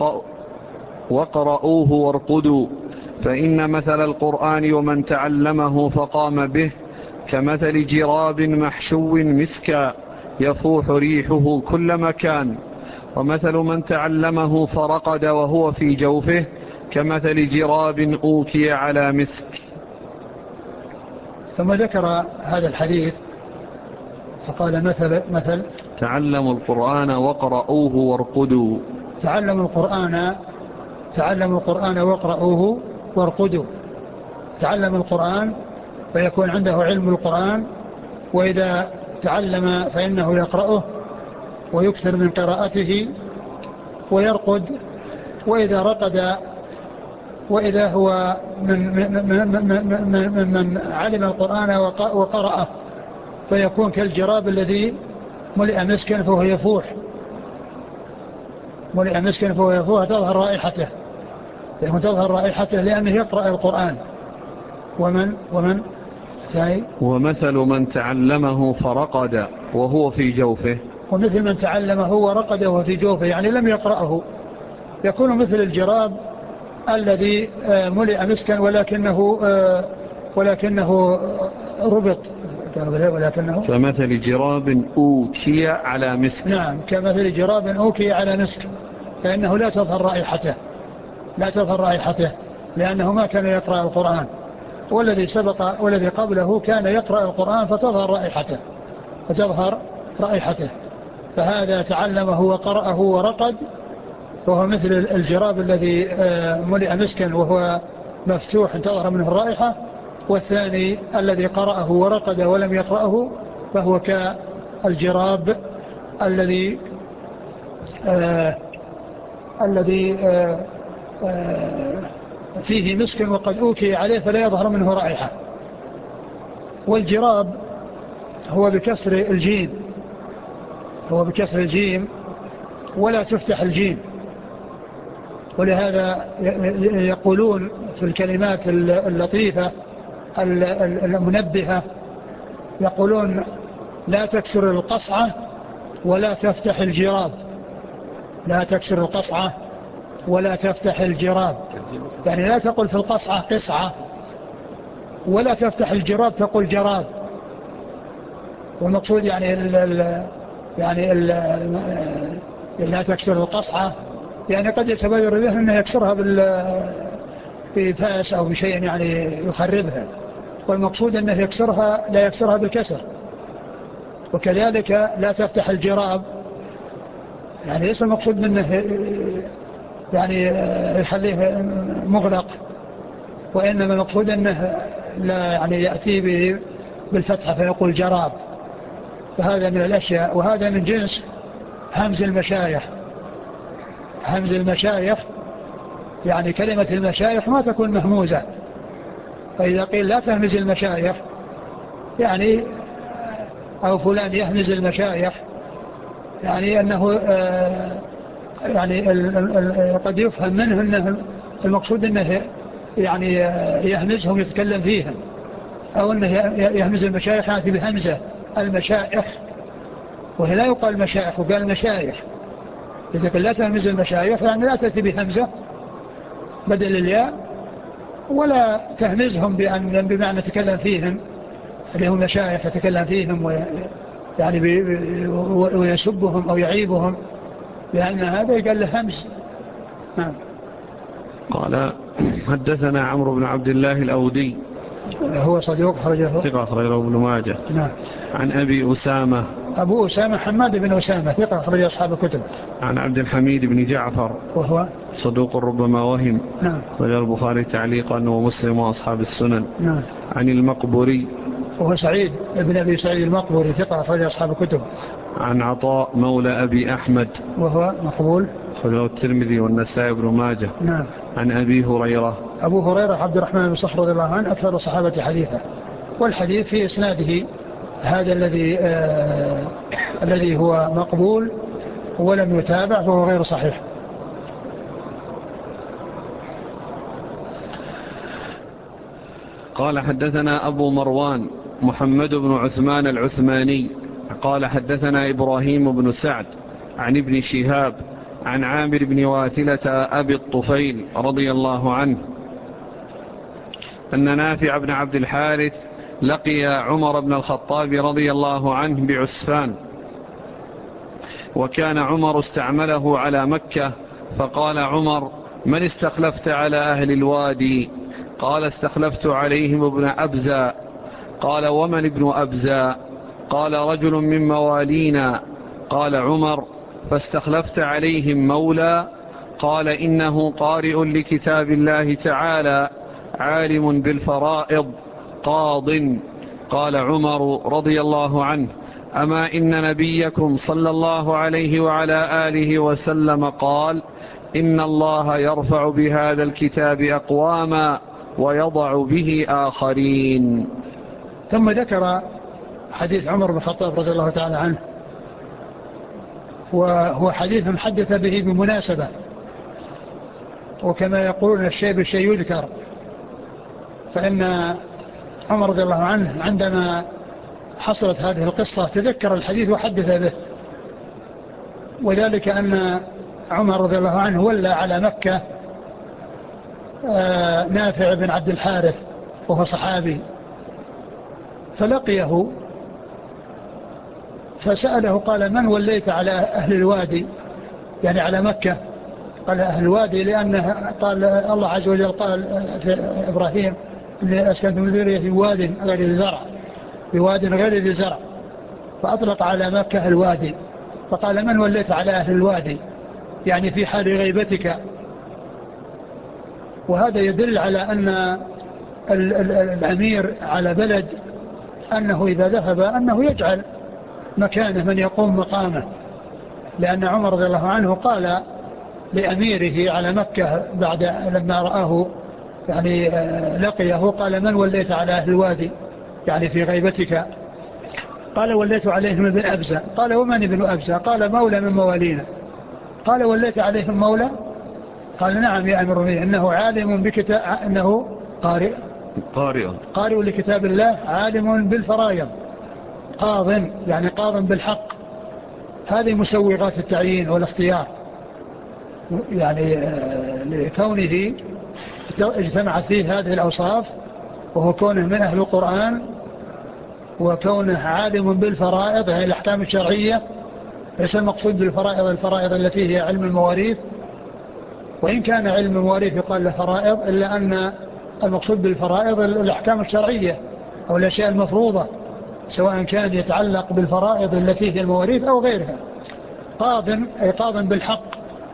وقرؤوه وارقدوا، فإن مثل القرآن ومن تعلمه فقام به كمثل جراب محشو مسكا يفوح ريحه كل مكان، ومثل من تعلمه فرقد وهو في جوفه كمثل جراب أوكي على مسك. ثم ذكر هذا الحديث فقال: مثل مثل تعلموا القرآن وقرؤوه وارقدوا. تعلموا القرآن تعلموا القرآن وقرؤوه وارقدوا. تعلم القرآن فيكون عنده علم القرآن، وإذا تعلم فإنه يقرأه ويكثر من قراءته ويرقد، وإذا رقد وإذا هو من, من, من, من, من, من علم القرآن وقرأه فيكون كالجراب الذي ملئ مسكا فهو يفوح ملئ مسكا فهو يفوح تظهر رائحته يعني تظهر رائحته لأنه يقرأ القرآن. ومن ومن يعني ومثل من تعلمه فرقد وهو في جوفه ومثل من تعلمه ورقد وهو في جوفه يعني لم يقرأه، يكون مثل الجراب الذي ملئ مسكا ولكنه ولكنه ربط ولكنه كمثل جراب أوكي على مسك. نعم، كمثل جراب أوكي على مسك، فإنه لا تظهر رائحته لا تظهر رائحته لأنه ما كان يقرأ القرآن، والذي سبق والذي قبله كان يقرأ القرآن فتظهر رائحته فتظهر رائحته فهذا تعلمه وقرأه ورقد وهو مثل الجراب الذي ملئ مسكا وهو مفتوح تظهر منه الرائحة، والثاني الذي قرأه ورقد ولم يقرأه فهو كالجراب الذي آه الذي آه آه فيه مسك وقد أوكي عليه فلا يظهر منه رائحة. والجراب هو بكسر الجيم هو بكسر الجيم ولا تفتح الجيم، ولهذا يقولون في الكلمات اللطيفة المنبهة يقولون: لا تكسر القصعة ولا تفتح الجراب لا تكسر القصعة ولا تفتح الجراب، يعني لا تقول في القصعة قصعة ولا تفتح الجراب تقول جراب. والمقصود يعني ال ال يعني ال لا تكسر القصعة يعني قد يتبادر ذهن أنه يكسرها بفاس أو بشيء يعني يخربها، والمقصود أنه يكسرها لا يكسرها بالكسر. وكذلك لا تفتح الجراب يعني ليس المقصود منه يعني يخليه مغلق، وإنما المقصود أنه لا يعني يأتي بالفتحة فيقول جراب. فهذا من الأشياء، وهذا من جنس همز المشايخ. همز المشايخ يعني كلمة المشايخ ما تكون مهموزة، فإذا قيل لا تهمز المشايخ يعني أو فلان يهمز المشايخ يعني أنه يعني قد يفهم منه أنه المقصود أنه يعني يهمزهم يتكلم فيهم، أو أنه يهمز المشايخ يعني بهمزة المشايخ، وهي لا يقال مشايخ وقال مشايخ. إذا قال لا تهمز المشايخ يعني لا تأتي بهمزة بدل الياء، ولا تهمزهم بأن بمعنى تكلم فيهم اللي هم مشايخ يتكلم فيهم يعني ويسبهم أو يعيبهم، لأن هذا يقال له همز. نعم. قال: حدثنا عمرو بن عبد الله الأودي هو صديق خرجه ثقة أخرجه ابن ماجه. نعم. عن أبي أسامة أبو أسامة حماد بن أسامة ثقة أخرج أصحاب الكتب. عن عبد الحميد بن جعفر وهو صدوق ربما وهم. نعم. وجاء البخاري تعليقا ومسلم وأصحاب السنن. نعم. عن المقبوري وهو سعيد بن أبي سعيد المقبوري ثقة أخرج أصحاب الكتب. عن عطاء مولى أبي أحمد وهو مقبول أخرجه الترمذي والنسائي بن ماجه. نعم. عن أبي هريرة أبو هريرة عبد الرحمن بن صخر رضي الله عنه أكثر الصحابة حديثا، والحديث في إسناده هذا الذي آه الذي هو مقبول ولم يتابع فهو غير صحيح. قال: حدثنا أبو مروان محمد بن عثمان العثماني قال حدثنا إبراهيم بن سعد عن ابن شهاب عن عامر بن واثلة أبي الطفيل رضي الله عنه أن نافع بن عبد الحارث لقي عمر بن الخطاب رضي الله عنه بعسفان، وكان عمر استعمله على مكة، فقال عمر: من استخلفت على أهل الوادي؟ قال: استخلفت عليهم ابن أبزى. قال: ومن ابن أبزى؟ قال: رجل من موالينا. قال عمر: فاستخلفت عليهم مولى؟ قال: إنه قارئ لكتاب الله تعالى، عالم بالفرائض، قاض. قال عمر رضي الله عنه: أما إن نبيكم صلى الله عليه وعلى آله وسلم قال: إن الله يرفع بهذا الكتاب أقواما ويضع به آخرين. ثم ذكر حديث عمر بن الخطاب رضي الله تعالى عنه، وهو حديث حدث به بمناسبة، وكما يقولون الشيء بالشيء يذكر، فإن عمر رضي الله عنه عندما حصلت هذه القصة تذكر الحديث وحدث به، وذلك أن عمر رضي الله عنه ولى على مكة نافع بن عبد الحارث وهو صحابي، فلقيه فسأله قال: من وليت على أهل الوادي؟ يعني على مكة. قال: أهل الوادي، لأنه قال الله عز وجل قال في إبراهيم: إني أسكنت من ذريتي في واد غير ذي زرع، في واد غير ذي زرع، فأطلق على مكة الوادي. فقال: من وليت على أهل الوادي؟ يعني في حال غيبتك. وهذا يدل على أن الأمير على بلد أنه إذا ذهب أنه يجعل مكانه من يقوم مقامه، لأن عمر رضي الله عنه قال لأميره على مكة بعد لما رآه يعني لقيه، قال: من وليت على أهل الوادي؟ يعني في غيبتك. قال: وليت عليهم ابن أبزة. قال: ومن ابن أبزة؟ قال: مولى من موالينا. قال: وليت عليهم مولى؟ قال: نعم يا أمير المؤمنين، إنه عالم بكتاب، إنه قارئ قارئ قارئ لكتاب الله، عالم بالفرائض، قاض يعني قاض بالحق. هذه مسوغات التعيين والاختيار، يعني لكونه اجتمعت فيه هذه الأوصاف، وهو كونه من أهل القرآن، وكونه عالم بالفرائض هي الأحكام الشرعية. ليس المقصود بالفرائض الفرائض التي هي علم المواريث، وإن كان علم المواريث يقال له فرائض، إلا أن المقصود بالفرائض الأحكام الشرعية أو الأشياء المفروضة، سواء كان يتعلق بالفرائض التي هي المواريث أو غيرها. قاض أي قاض بالحق.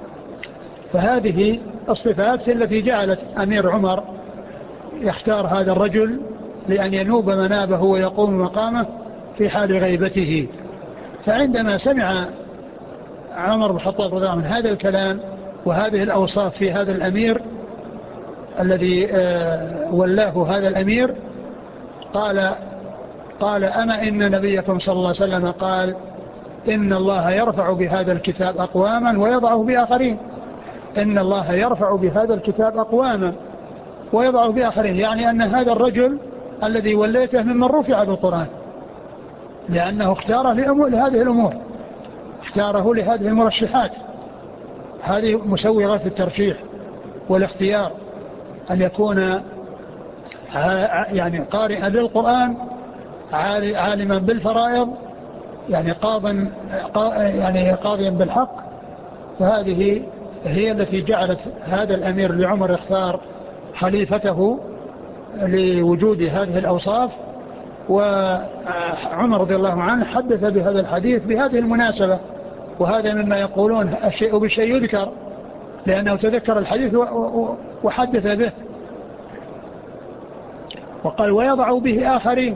فهذه الصفات التي جعلت أمير عمر يختار هذا الرجل لأن ينوب منابه ويقوم مقامه في حال غيبته. فعندما سمع عمر بن الخطاب رضي الله عنه هذا الكلام وهذه الأوصاف في هذا الأمير الذي ولاه هذا الأمير، قال قال أما إن نبيكم صلى الله عليه وسلم قال: إن الله يرفع بهذا الكتاب أقواما ويضعه بآخرين. إن الله يرفع بهذا الكتاب أقواما ويضعه بآخرين، يعني أن هذا الرجل الذي وليته ممن رفع بالقرآن، لأنه اختاره لهذه الأمور، اختاره لهذه المرشحات. هذه مسوغات الترشيح والاختيار، أن يكون يعني قارئا للقرآن، عالما بالفرائض، يعني قاضا يعني قاضيا بالحق. فهذه هي التي جعلت هذا الأمير لعمر يختار خليفته لوجود هذه الأوصاف. وعمر رضي الله عنه حدث بهذا الحديث بهذه المناسبة، وهذا مما يقولون الشيء بالشيء يذكر، لأنه تذكر الحديث وحدث به. وقال: ويضع به آخرين.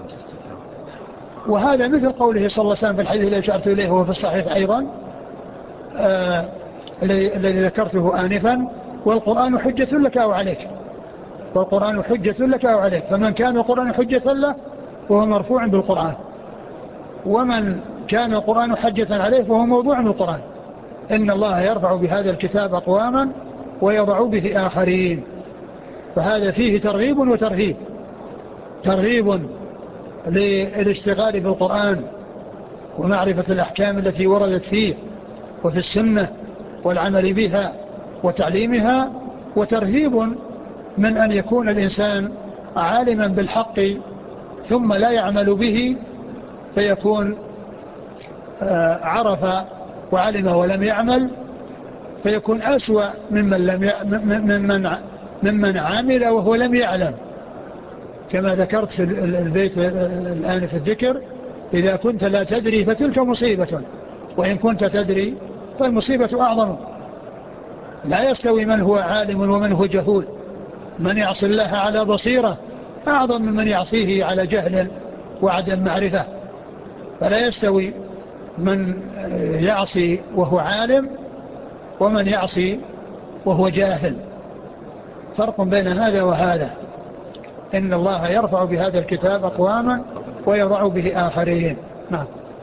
وهذا مثل قوله صلى الله عليه وسلم في الحديث الذي أشرت إليه وهو في الصحيح أيضا آه الذي ذكرته آنفا: والقرآن حجة لك أو عليك. والقرآن حجة لك أو عليك. فمن كان القرآن حجة له وهو مرفوع بالقرآن، ومن كان القرآن حجة عليه فهو موضوع بالقرآن. إن الله يرفع بهذا الكتاب أقواما ويضع به آخرين. فهذا فيه ترغيب وترهيب. ترغيب للاشتغال بالقرآن ومعرفة الأحكام التي وردت فيه وفي السنة والعمل بها وتعليمها، وترهيب من أن يكون الإنسان عالما بالحق ثم لا يعمل به فيكون عرف وعلم ولم يعمل، فيكون أسوأ ممن, لم ي... ممن... ممن عامل وهو لم يعلم، كما ذكرت في البيت الآن في الذكر: إذا كنت لا تدري فتلك مصيبة، وإن كنت تدري فالمصيبة أعظم. لا يستوي من هو عالم ومن هو جهول، من يعصي الله على بصيرة أعظم من من يعصيه على جهل وعدم معرفة. فلا يستوي من يعصي وهو عالم ومن يعصي وهو جاهل، فرق بين هذا وهذا. إن الله يرفع بهذا الكتاب أقواما ويضع به آخرين. نعم.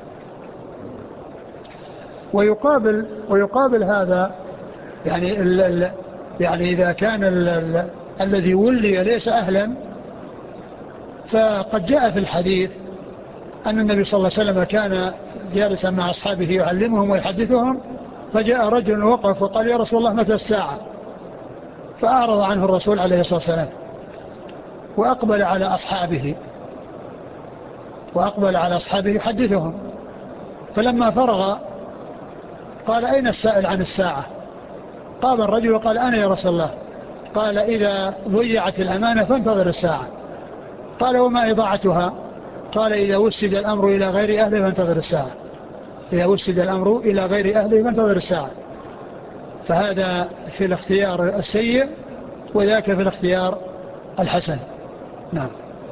ويقابل, ويقابل هذا يعني, ال ال يعني إذا كان ال ال الذي ولي ليس أهلا، فقد جاء في الحديث أن النبي صلى الله عليه وسلم كان جالسا مع أصحابه يعلمهم ويحدثهم، فجاء رجل وقف وقال: يا رسول الله متى الساعة؟ فأعرض عنه الرسول عليه الصلاة والسلام وأقبل على أصحابه وأقبل على أصحابه يحدثهم. فلما فرغ قال: أين السائل عن الساعة؟ قام الرجل وقال: أنا يا رسول الله. قال: إذا ضيعت الأمانة فانتظر الساعة. قال: وما إضاعتها؟ قال: إذا وسد الأمر إلى غير أهله فانتظر الساعة. إذا وسد الأمر إلى غير أهله فانتظر الساعة. فهذا في الاختيار السيء وذاك في الاختيار الحسن. نعم.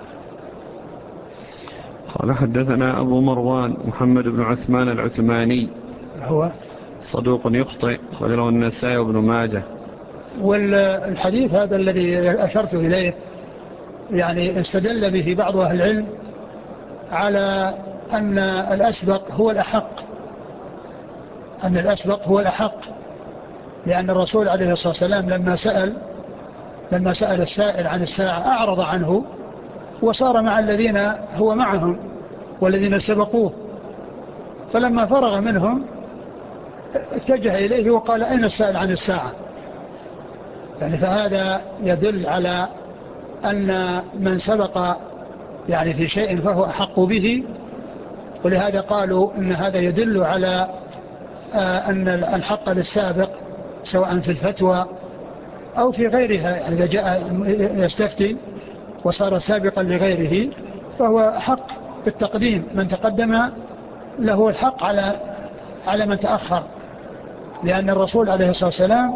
قال: حدثنا أبو مروان محمد بن عثمان العثماني، هو صدوق يخطئ، وله النسائي وابن ماجه. والحديث هذا الذي أشرت إليه يعني استدل به بعض أهل العلم على أن الأسبق هو الأحق، أن الأسبق هو الأحق، لأن الرسول عليه الصلاة والسلام لما سأل لما سأل السائل عن الساعة أعرض عنه وصار مع الذين هو معهم والذين سبقوه، فلما فرغ منهم اتجه إليه وقال: أين السائل عن الساعة؟ يعني فهذا يدل على أن من سبق يعني في شيء فهو أحق به، ولهذا قالوا إن هذا يدل على أن الحق للسابق سواء في الفتوى أو في غيرها. يعني إذا جاء يستفتي وصار سابقا لغيره فهو حق بالتقديم، من تقدم له الحق على على من تأخر، لأن الرسول عليه الصلاة والسلام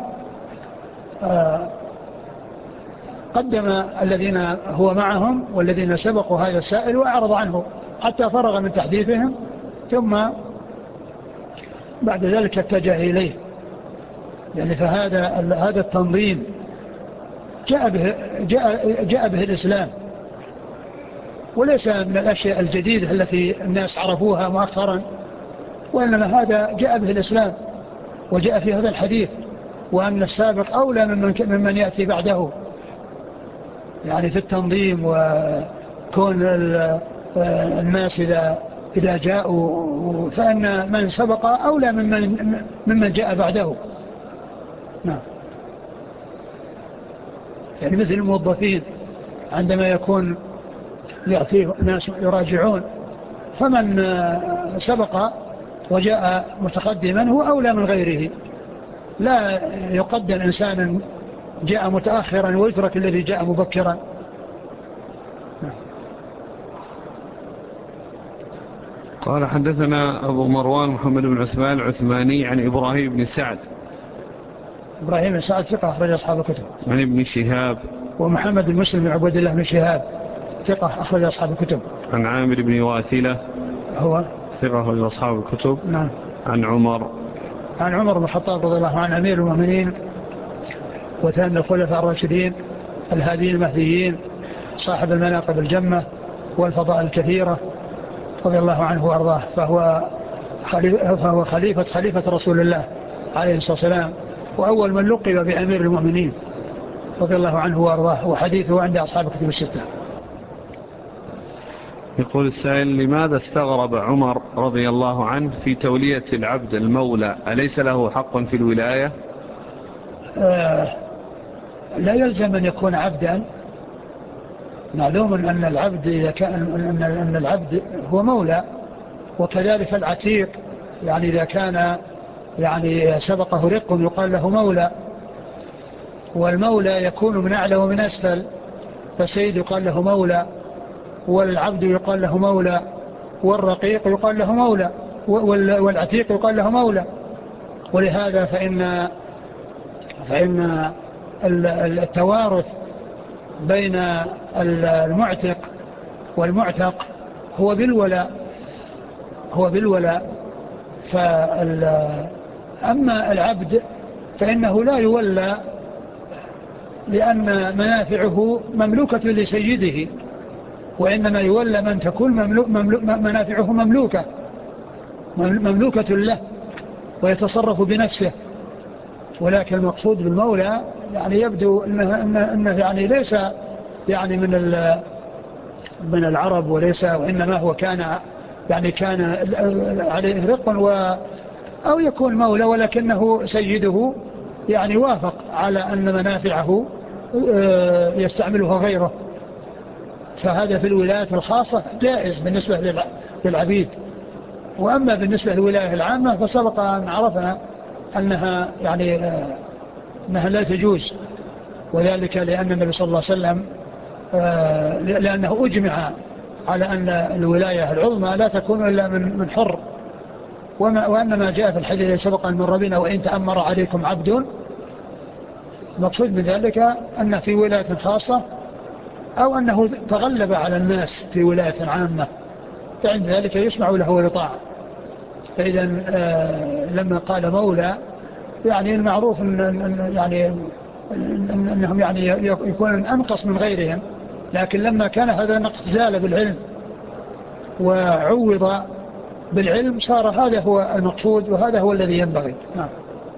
قدم الذين هو معهم والذين سبقوا هذا السائل وأعرض عنه حتى فرغ من تحديثهم، ثم بعد ذلك اتجه إليه. يعني فهذا هذا التنظيم جاء به, جاء, جاء به الإسلام، وليس من الأشياء الجديدة التي الناس عرفوها مؤخرا، وإنما هذا جاء به الإسلام وجاء في هذا الحديث، وأن السابق أولى ممن, ممن يأتي بعده، يعني في التنظيم وكون الناس إذا, إذا جاءوا فإن من سبق أولى ممن, ممن جاء بعده. نعم. يعني مثل الموظفين عندما يكون يأتي ناس يراجعون، فمن سبق وجاء متقدما هو أولى من غيره، لا يقدم إنسانا جاء متأخرا ويترك الذي جاء مبكرا. قال: حدثنا أبو مروان محمد بن عثمان العثماني عن إبراهيم بن سعد. إبراهيم بن سعد ثقة أخرج أصحاب الكتب. عن ابن شهاب. ومحمد بن مسلم بن عبد الله بن شهاب ثقة أخرج أصحاب الكتب. عن عامر بن واثلة هو ثقة أخرج أصحاب الكتب. نعم. عن عمر عن عمر بن الخطاب رضي الله عنه أمير المؤمنين وثاني الخلفاء الراشدين الهاديين المهديين صاحب المناقب الجمة والفضائل الكثيرة رضي الله عنه وأرضاه، فهو خليفة, فهو خليفة خليفة رسول الله عليه الصلاة والسلام، وأول من لقب بأمير المؤمنين رضي الله عنه وأرضاه، وحديثه عند أصحاب الكتب الستة. يقول السائل: لماذا استغرب عمر رضي الله عنه في تولية العبد المولى؟ أليس له حق في الولاية؟ آه لا يلزم أن يكون عبدا. معلوم أن العبد إذا كان أن أن العبد هو مولى، وكذلك العتيق، يعني إذا كان يعني سبقه رق يقال له مولى، والمولى يكون من أعلى ومن أسفل، فالسيد يقال له مولى، والعبد يقال له مولى، والرقيق يقال له مولى، والعتيق يقال له مولى. ولهذا فإن فإن التوارث بين المعتق والمعتق هو بالولاء هو بالولاء أما العبد فإنه لا يولى، لأن منافعه مملوكة لسيده، وإنما يولى من تكون مملو مملو منافعه مملوكة مملوكة له ويتصرف بنفسه. ولكن المقصود بالمولى يعني يبدو أنه, إنه يعني ليس يعني من من العرب، وليس، وإنما هو كان يعني كان عليه رق و أو يكون مولى، ولكنه سيده يعني وافق على أن منافعه يستعملها غيره، فهذا في الولاية الخاصة جائز بالنسبة للعبيد. وأما بالنسبة للولاية العامة فسبق أن عرفنا أنها يعني أنها لا تجوز، وذلك لأن النبي صلى الله عليه وسلم لأنه أجمع على أن الولاية العظمى لا تكون إلا من من حر، وأن ما جاء في الحديث سبق من ربنا وإن تأمر عليكم عبد، المقصود بذلك أن في ولاية خاصة أو أنه تغلب على الناس في ولاية عامة، فعند ذلك يسمع له ويطاع. فإذا لما قال مولى يعني المعروف إن يعني أنهم يعني يكون أنقص من غيرهم، لكن لما كان هذا النقص زال بالعلم وعوض بالعلم صار هذا هو المقصود وهذا هو الذي ينبغي. نعم.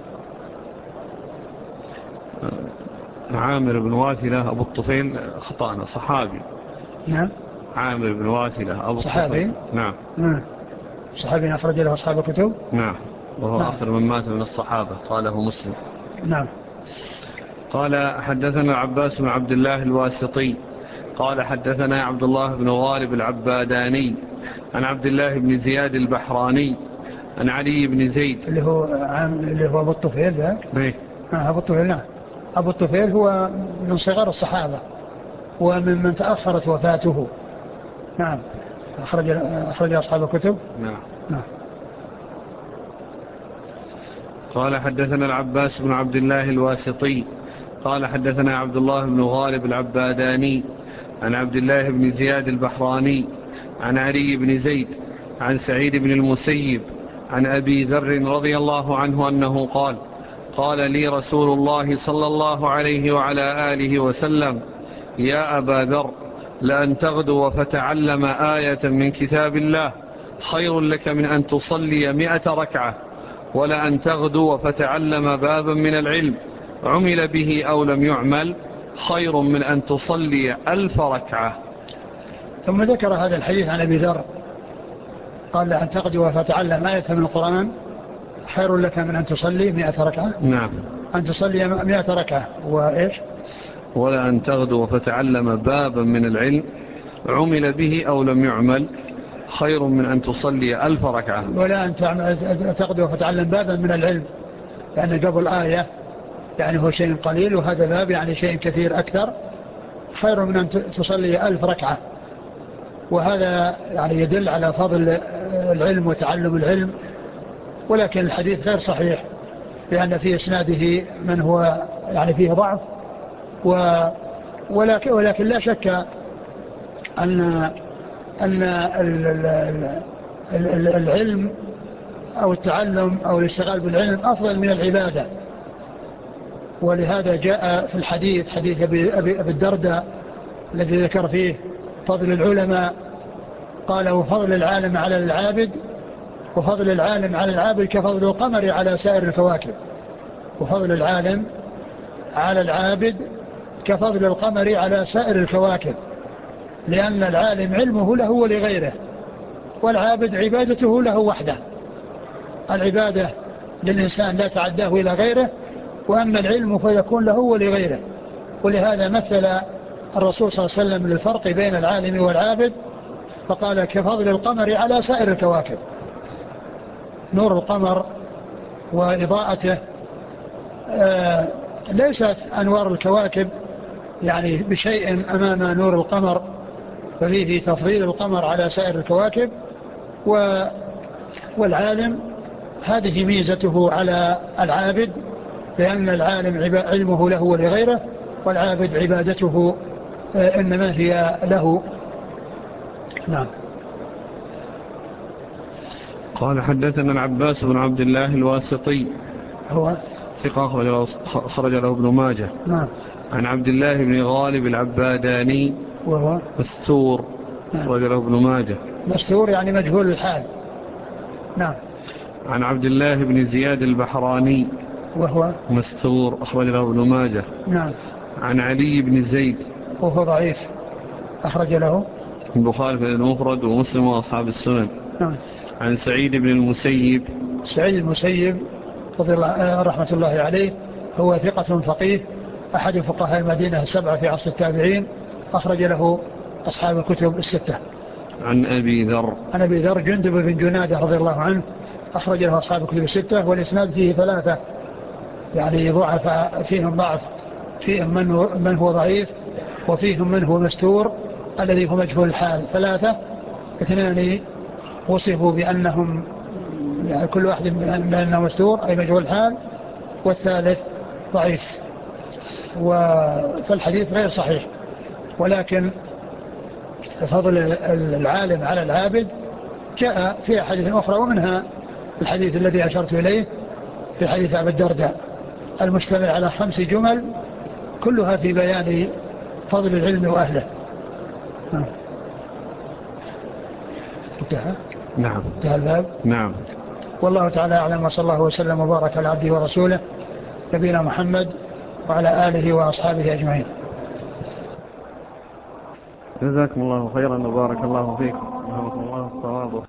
عامر بن واثلة أبو الطفيل خطأنا، صحابي. نعم. عامر بن واثلة أبو صحابي. الطفيل. نعم. نعم. صحابي أخرج له أصحاب الكتب. نعم. وهو نعم. آخر من مات من الصحابة، قاله مسلم. نعم. قال: حدثنا عباس بن عبد الله الواسطي قال حدثنا عبد الله بن غالب العباداني عن عبد الله بن زياد البحراني عن علي بن زيد اللي هو عام اللي هو أبو الطفيل ذاك. ايه آه أبو الطفيل. نعم. أبو الطفيل هو من صغار الصحابة ومن من تأخرت وفاته. نعم. أخرج أخرج أصحاب الكتب. نعم. نعم. قال: حدثنا العباس بن عبد الله الواسطي قال حدثنا عبد الله بن غالب العباداني عن عبد الله بن زياد البحراني عن علي بن زيد عن سعيد بن المسيب عن أبي ذر رضي الله عنه أنه قال: قال لي رسول الله صلى الله عليه وعلى آله وسلم: يا أبا ذر، لأن تغدو فتعلم آية من كتاب الله خير لك من أن تصلي مئة ركعة، ولأن تغدو فتعلم بابا من العلم عمل به أو لم يعمل خير من أن تصلي ألف ركعة. ثم ذكر هذا الحديث عن أبي ذر قال: لأن تغدو فتعلم آية من القرآن خير لك من أن تصلي مئة ركعة. نعم. أن تصلي مئة ركعة وإيش؟ ولا أن تغدو فتعلم بابا من العلم عمل به أو لم يعمل خير من أن تصلي ألف ركعة. ولا أن تغدو فتعلم بابا من العلم، لأن يعني قبل آية يعني هو شيء قليل، وهذا باب يعني شيء كثير أكثر، خير من أن تصلي ألف ركعة. وهذا يعني يدل على فضل العلم وتعلم العلم، ولكن الحديث غير صحيح لأن في إسناده من هو يعني فيه ضعف، و ولكن, ولكن لا شك أن أن العلم أو التعلم أو الاشتغال بالعلم أفضل من العبادة. ولهذا جاء في الحديث حديث أبي, أبي, أبي الدرداء الذي ذكر فيه فضل العلماء، قال: وفضل العالم على العابد وفضل العالم على العابد كفضل القمر على سائر الكواكب. وفضل العالم على العابد كفضل القمر على سائر الكواكب. لأن العالم علمه له ولغيره، والعابد عبادته له وحده. العبادة للإنسان لا تعداه إلى غيره، وأما العلم فيكون له ولغيره. ولهذا مثل الرسول صلى الله عليه وسلم للفرق بين العالم والعابد فقال كفضل القمر على سائر الكواكب. نور القمر وإضاءته آه ليست أنوار الكواكب يعني بشيء أمام نور القمر، ففيه تفضيل القمر على سائر الكواكب. و والعالم هذه ميزته على العابد، لأن العالم علمه له ولغيره، والعابد عبادته إنما هي له. نعم. قال حدثنا العباس بن عبد الله الواسطي هو ثقة خرج له ابن ماجه. نعم. عن عبد الله بن غالب العباداني وهو مستور خرج له ابن ماجه. مستور يعني مجهول الحال. نعم. عن عبد الله بن زياد البحراني وهو مستور أخرج له ابن ماجه. نعم. عن علي بن زيد وهو ضعيف أخرج له البخاري في المفرد ومسلم وأصحاب السنن. نعم. عن سعيد بن المسيب سعيد المسيب رضي الله رحمة الله عليه هو ثقة فقيه أحد فقهاء المدينة السبعة في عصر التابعين، أخرج له أصحاب الكتب الستة. عن أبي ذر عن أبي ذر جندب بن جنادة رضي الله عنه أخرج له أصحاب الكتب الستة، والإسناد فيه ثلاثة يعني ضعف فيهم ضعف، فيهم من هو, من هو ضعيف، وفيهم من هو مستور الذي هو مجهول الحال. ثلاثة، اثنان وصفوا بأنهم يعني كل واحد بأنه مستور أي مجهول الحال، والثالث ضعيف. فالحديث غير صحيح، ولكن فضل العالم على العابد جاء في حديث أخرى، ومنها الحديث الذي أشرت إليه في حديث أبي الدرداء المشتمل على خمس جمل كلها في بيان فضل العلم وأهله. نعم. انتهى. نعم. انتهى الباب. نعم. والله تعالى أعلم، وصلى الله وسلم وبارك على عبده ورسوله نبينا محمد وعلى آله وأصحابه أجمعين. جزاكم الله خيرا وبارك الله فيكم وحفظكم الله الصواب.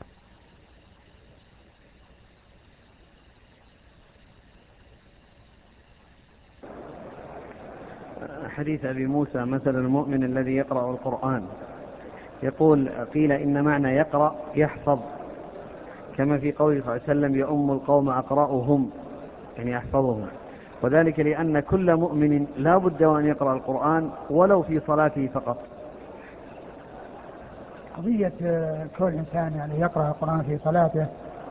حديث أبي موسى مثل المؤمن الذي يقرأ القرآن، يقول قيل إن معنى يقرأ يحفظ، كما في قوله صلى الله عليه وسلم يؤم القوم أقرأهم يعني يحفظهم، وذلك لأن كل مؤمن لا بد أن يقرأ القرآن ولو في صلاته فقط. قضية كل إنسان يعني يقرأ القرآن في صلاته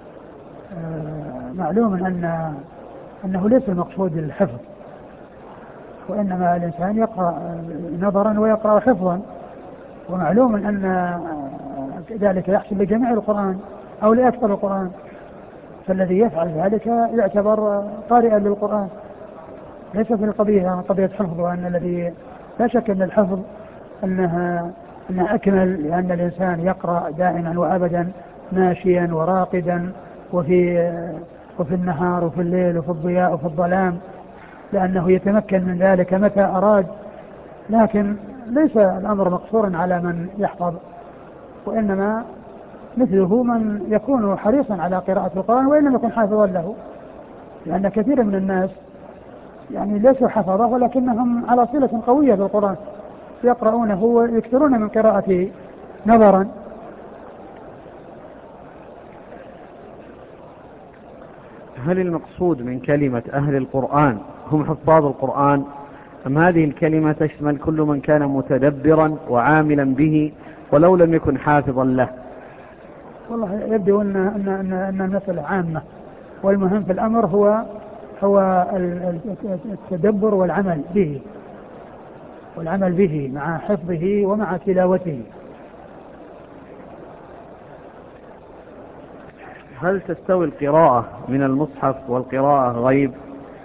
معلوم أن أنه ليس المقصود الحفظ، وإنما الإنسان يقرأ نظرا ويقرأ حفظا، ومعلوم أن ذلك يحصل لجميع القرآن أو لأكثر القرآن، فالذي يفعل ذلك يعتبر قارئا للقرآن، ليس في القضية قضية حفظ، وأن الذي لا شك أن الحفظ أنها أنها أكمل، لأن الإنسان يقرأ دائما وأبدا ماشيا وراقدا وفي وفي النهار وفي الليل وفي الضياء وفي الظلام، لأنه يتمكن من ذلك متى أراد. لكن ليس الأمر مقصورا على من يحفظ، وإنما مثله من يكون حريصا على قراءة القرآن وإن لم يكن حافظا له، لأن كثير من الناس يعني ليسوا حفظه ولكنهم على صلة قوية بالقرآن، يقرؤونه ويكثرون من قراءته نظرا. هل المقصود من كلمة أهل القرآن هم حفاظ القرآن، أم هذه الكلمة تشمل كل من كان متدبرا وعاملا به ولو لم يكن حافظا له؟ والله يبدو أن, أن, أن, أن المسألة عامة، والمهم في الأمر هو هو التدبر والعمل به والعمل به مع حفظه ومع تلاوته. هل تستوي القراءة من المصحف والقراءة غيب؟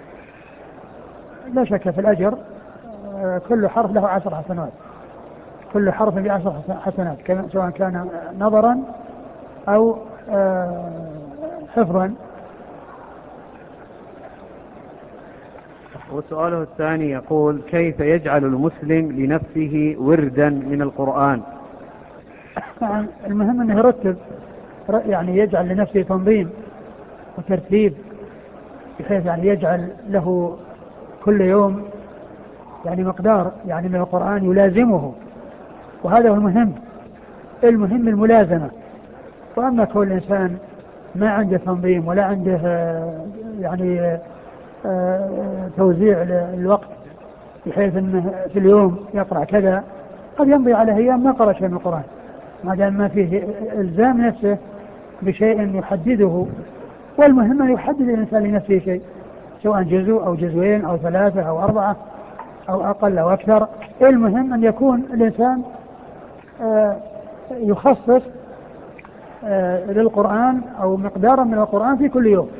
لا شك في الأجر، كل حرف له عشر حسنات، كل حرف بعشر حسنات سواء كان نظرا أو حفظا. وسؤاله الثاني يقول: كيف يجعل المسلم لنفسه وردا من القرآن؟ المهم أنه يرتب، يعني يجعل لنفسه تنظيم وترتيب، بحيث يعني يجعل له كل يوم يعني مقدار يعني من القرآن يلازمه، وهذا هو المهم. المهم الملازمة. وأما كل إنسان ما عنده تنظيم ولا عنده يعني توزيع الوقت بحيث أنه في اليوم يقرأ كذا، قد يمضي على أيام ما قرأ شيء من القرآن، ما دام ما فيه إلزام نفسه بشيء يحدده. والمهم أن يحدد الإنسان لنفسه شيء، سواء جزء أو جزئين أو ثلاثة أو أربعة أو أقل أو أكثر. المهم أن يكون الإنسان يخصص للقرآن أو مقدارا من القرآن في كل يوم.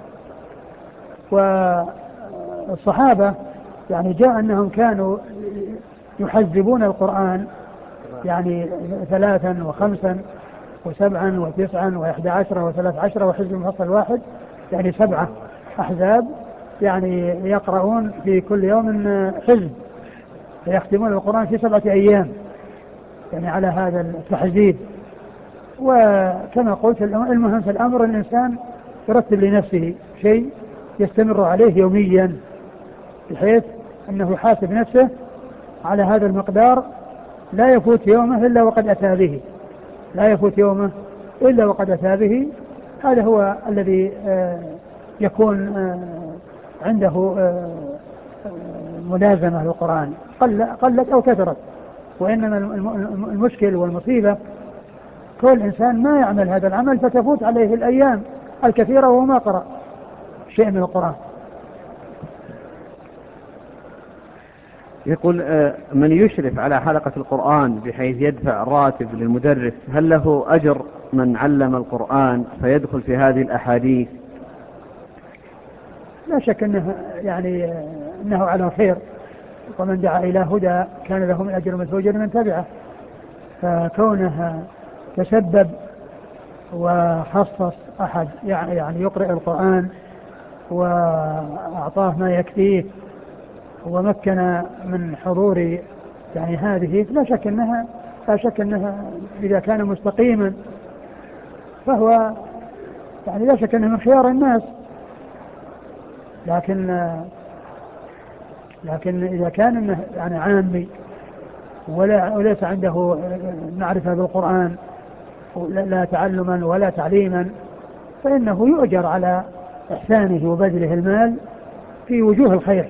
والصحابة يعني جاء أنهم كانوا يحزبون القرآن يعني ثلاثا وخمسا وسبعا وتسعا وإحدى عشرة وثلاث عشرة وحزب مفصل واحد، يعني سبعة أحزاب يعني يقرؤون في كل يوم حزب، فيختمون القرآن في سبعة أيام يعني على هذا التحزيب. وكما قلت المهم في الأمر الإنسان يرتب لنفسه شيء يستمر عليه يوميا، بحيث أنه يحاسب نفسه على هذا المقدار، لا يفوت يومه إلا وقد أتى به، لا يفوت يومه إلا وقد أتى به. هذا هو الذي يكون عنده ملازمة للقرآن، قلت أو كثرت. وإنما المشكل والمصيبة كل إنسان ما يعمل هذا العمل فتفوت عليه الأيام الكثيرة وهو ما قرأ شيء من القرآن. يقول: من يشرف على حلقة القرآن بحيث يدفع راتب للمدرس، هل له أجر من علم القرآن فيدخل في هذه الأحاديث؟ لا شك أنه يعني أنه على خير، ومن دعا إلى هدى كان له من أجر مثل أجر من تبعه. فكونه تسبب وخصص أحد يعني, يعني يقرأ القرآن وأعطاه ما يكفيه ومكن من حضور يعني هذه، لا شك أنها لا شك أنها إذا كان مستقيما فهو يعني لا شك أنه من خيار الناس. لكن لكن إذا كان إنه يعني عامي ولا وليس عنده معرفة بالقرآن لا تعلما ولا تعليما، فإنه يؤجر على إحسانه وبذله المال في وجوه الخير.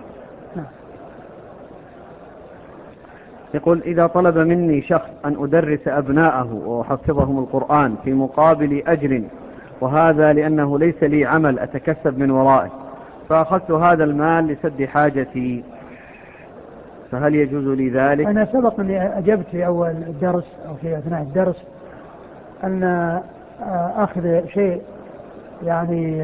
يقول: إذا طلب مني شخص أن أدرس أبناءه وأحفظهم القرآن في مقابل أجر، وهذا لأنه ليس لي عمل أتكسب من ورائه، فأخذت هذا المال لسد حاجتي، فهل يجوز لي ذلك؟ أنا سبق أني أجبت في أول الدرس أو في أثناء الدرس أن أخذ شيء يعني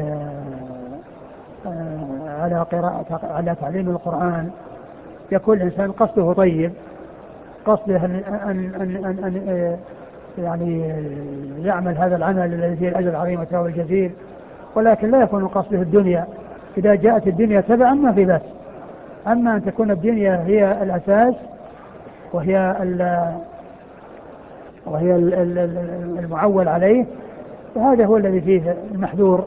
على قراءة على تعليم القرآن يكون الإنسان قصده طيب، قصده أن, أن, أن, أن, أن يعني يعمل هذا العمل الذي فيه الأجر العظيم والثواب الجزيل، ولكن لا يكون قصده الدنيا. إذا جاءت الدنيا تبعا ما في بأس، أما أن تكون الدنيا هي الأساس وهي وهي المعول عليه، فهذا هو الذي فيه المحذور.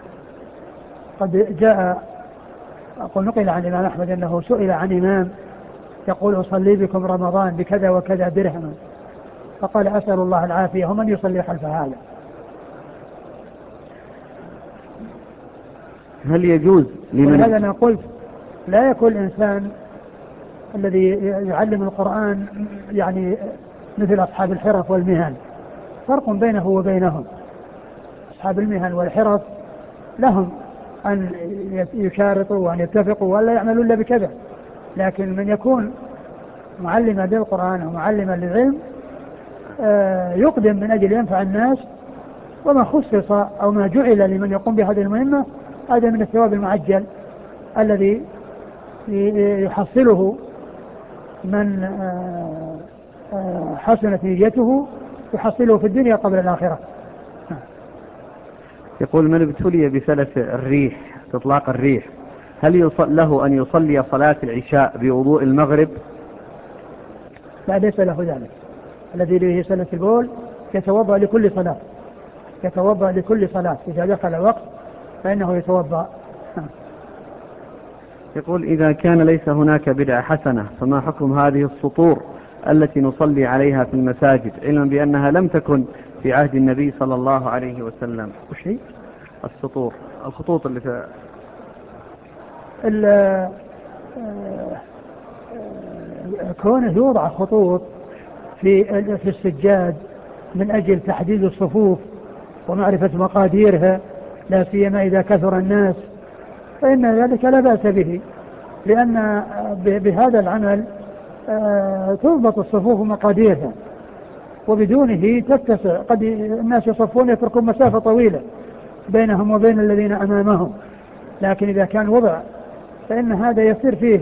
قد جاء أقول نقل عن الإمام أحمد أنه سئل عن إمام يقول: أصلي بكم رمضان بكذا وكذا درهما، فقال: أسأل الله العافية، ومن يصلي خلف هذا؟ هل يجوز لمن هذا أنا قلت لا يكون الإنسان الذي يعلم القرآن يعني مثل أصحاب الحرف والمهن، فرق بينه وبينهم. أصحاب المهن والحرف لهم أن يشارطوا وأن يتفقوا ولا يعملوا إلا بكذا، لكن من يكون معلما للقرآن أو معلما للعلم يقدم من أجل ينفع الناس، وما خصص أو ما جعل لمن يقوم بهذه المهمة هذا من الثواب المعجل الذي يحصله من حسنت نيته، يحصله في الدنيا قبل الآخرة. يقول: من ابتلي بسلس الريح، استطلاق الريح، هل يصل له أن يصلي صلاة العشاء بوضوء المغرب؟ لا، ليس له ذلك. الذي له سلة البول يتوضأ لكل صلاة، يتوضأ لكل صلاة إذا دخل الوقت فإنه يتوضأ. يقول إذا كان ليس هناك بدعة حسنة فما حكم هذه السطور التي نصلي عليها في المساجد، علما بأنها لم تكن في عهد النبي صلى الله عليه وسلم؟ وش هي؟ السطور، الخطوط اللي في كونه يوضع خطوط في في السجاد من أجل تحديد الصفوف ومعرفة مقاديرها، لا سيما إذا كثر الناس، فإن ذلك لا بأس به، لأن بهذا العمل تضبط الصفوف ومقاديرها، وبدونه تتسع. قد الناس يصفون يتركون مسافة طويلة بينهم وبين الذين أمامهم، لكن إذا كان وضع فإن هذا يصير فيه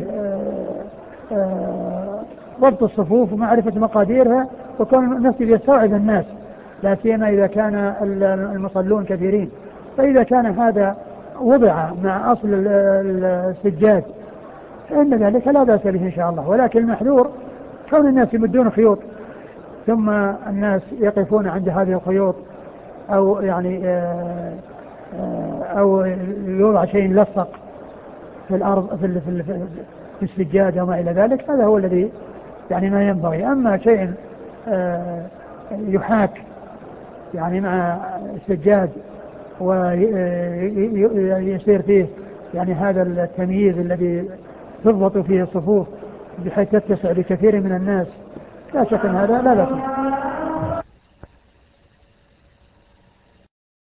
ضبط الصفوف ومعرفة مقاديرها، وكون الناس يستوعب الناس، لا سيما إذا كان المصلون كثيرين. فإذا كان هذا وضع مع أصل السجاد فإن ذلك لا بأس به إن شاء الله، ولكن المحذور كون الناس يمدون خيوط ثم الناس يقفون عند هذه الخيوط، أو يعني أو يوضع شيء لصق في الأرض في في السجاد وما إلى ذلك، هذا هو الذي يعني ما ينبغي. أما شيء يحاك يعني مع السجاد ويصير فيه يعني هذا التمييز الذي تضبط فيه الصفوف بحيث تتسع لكثير من الناس، لا شك أن هذا لا بأس.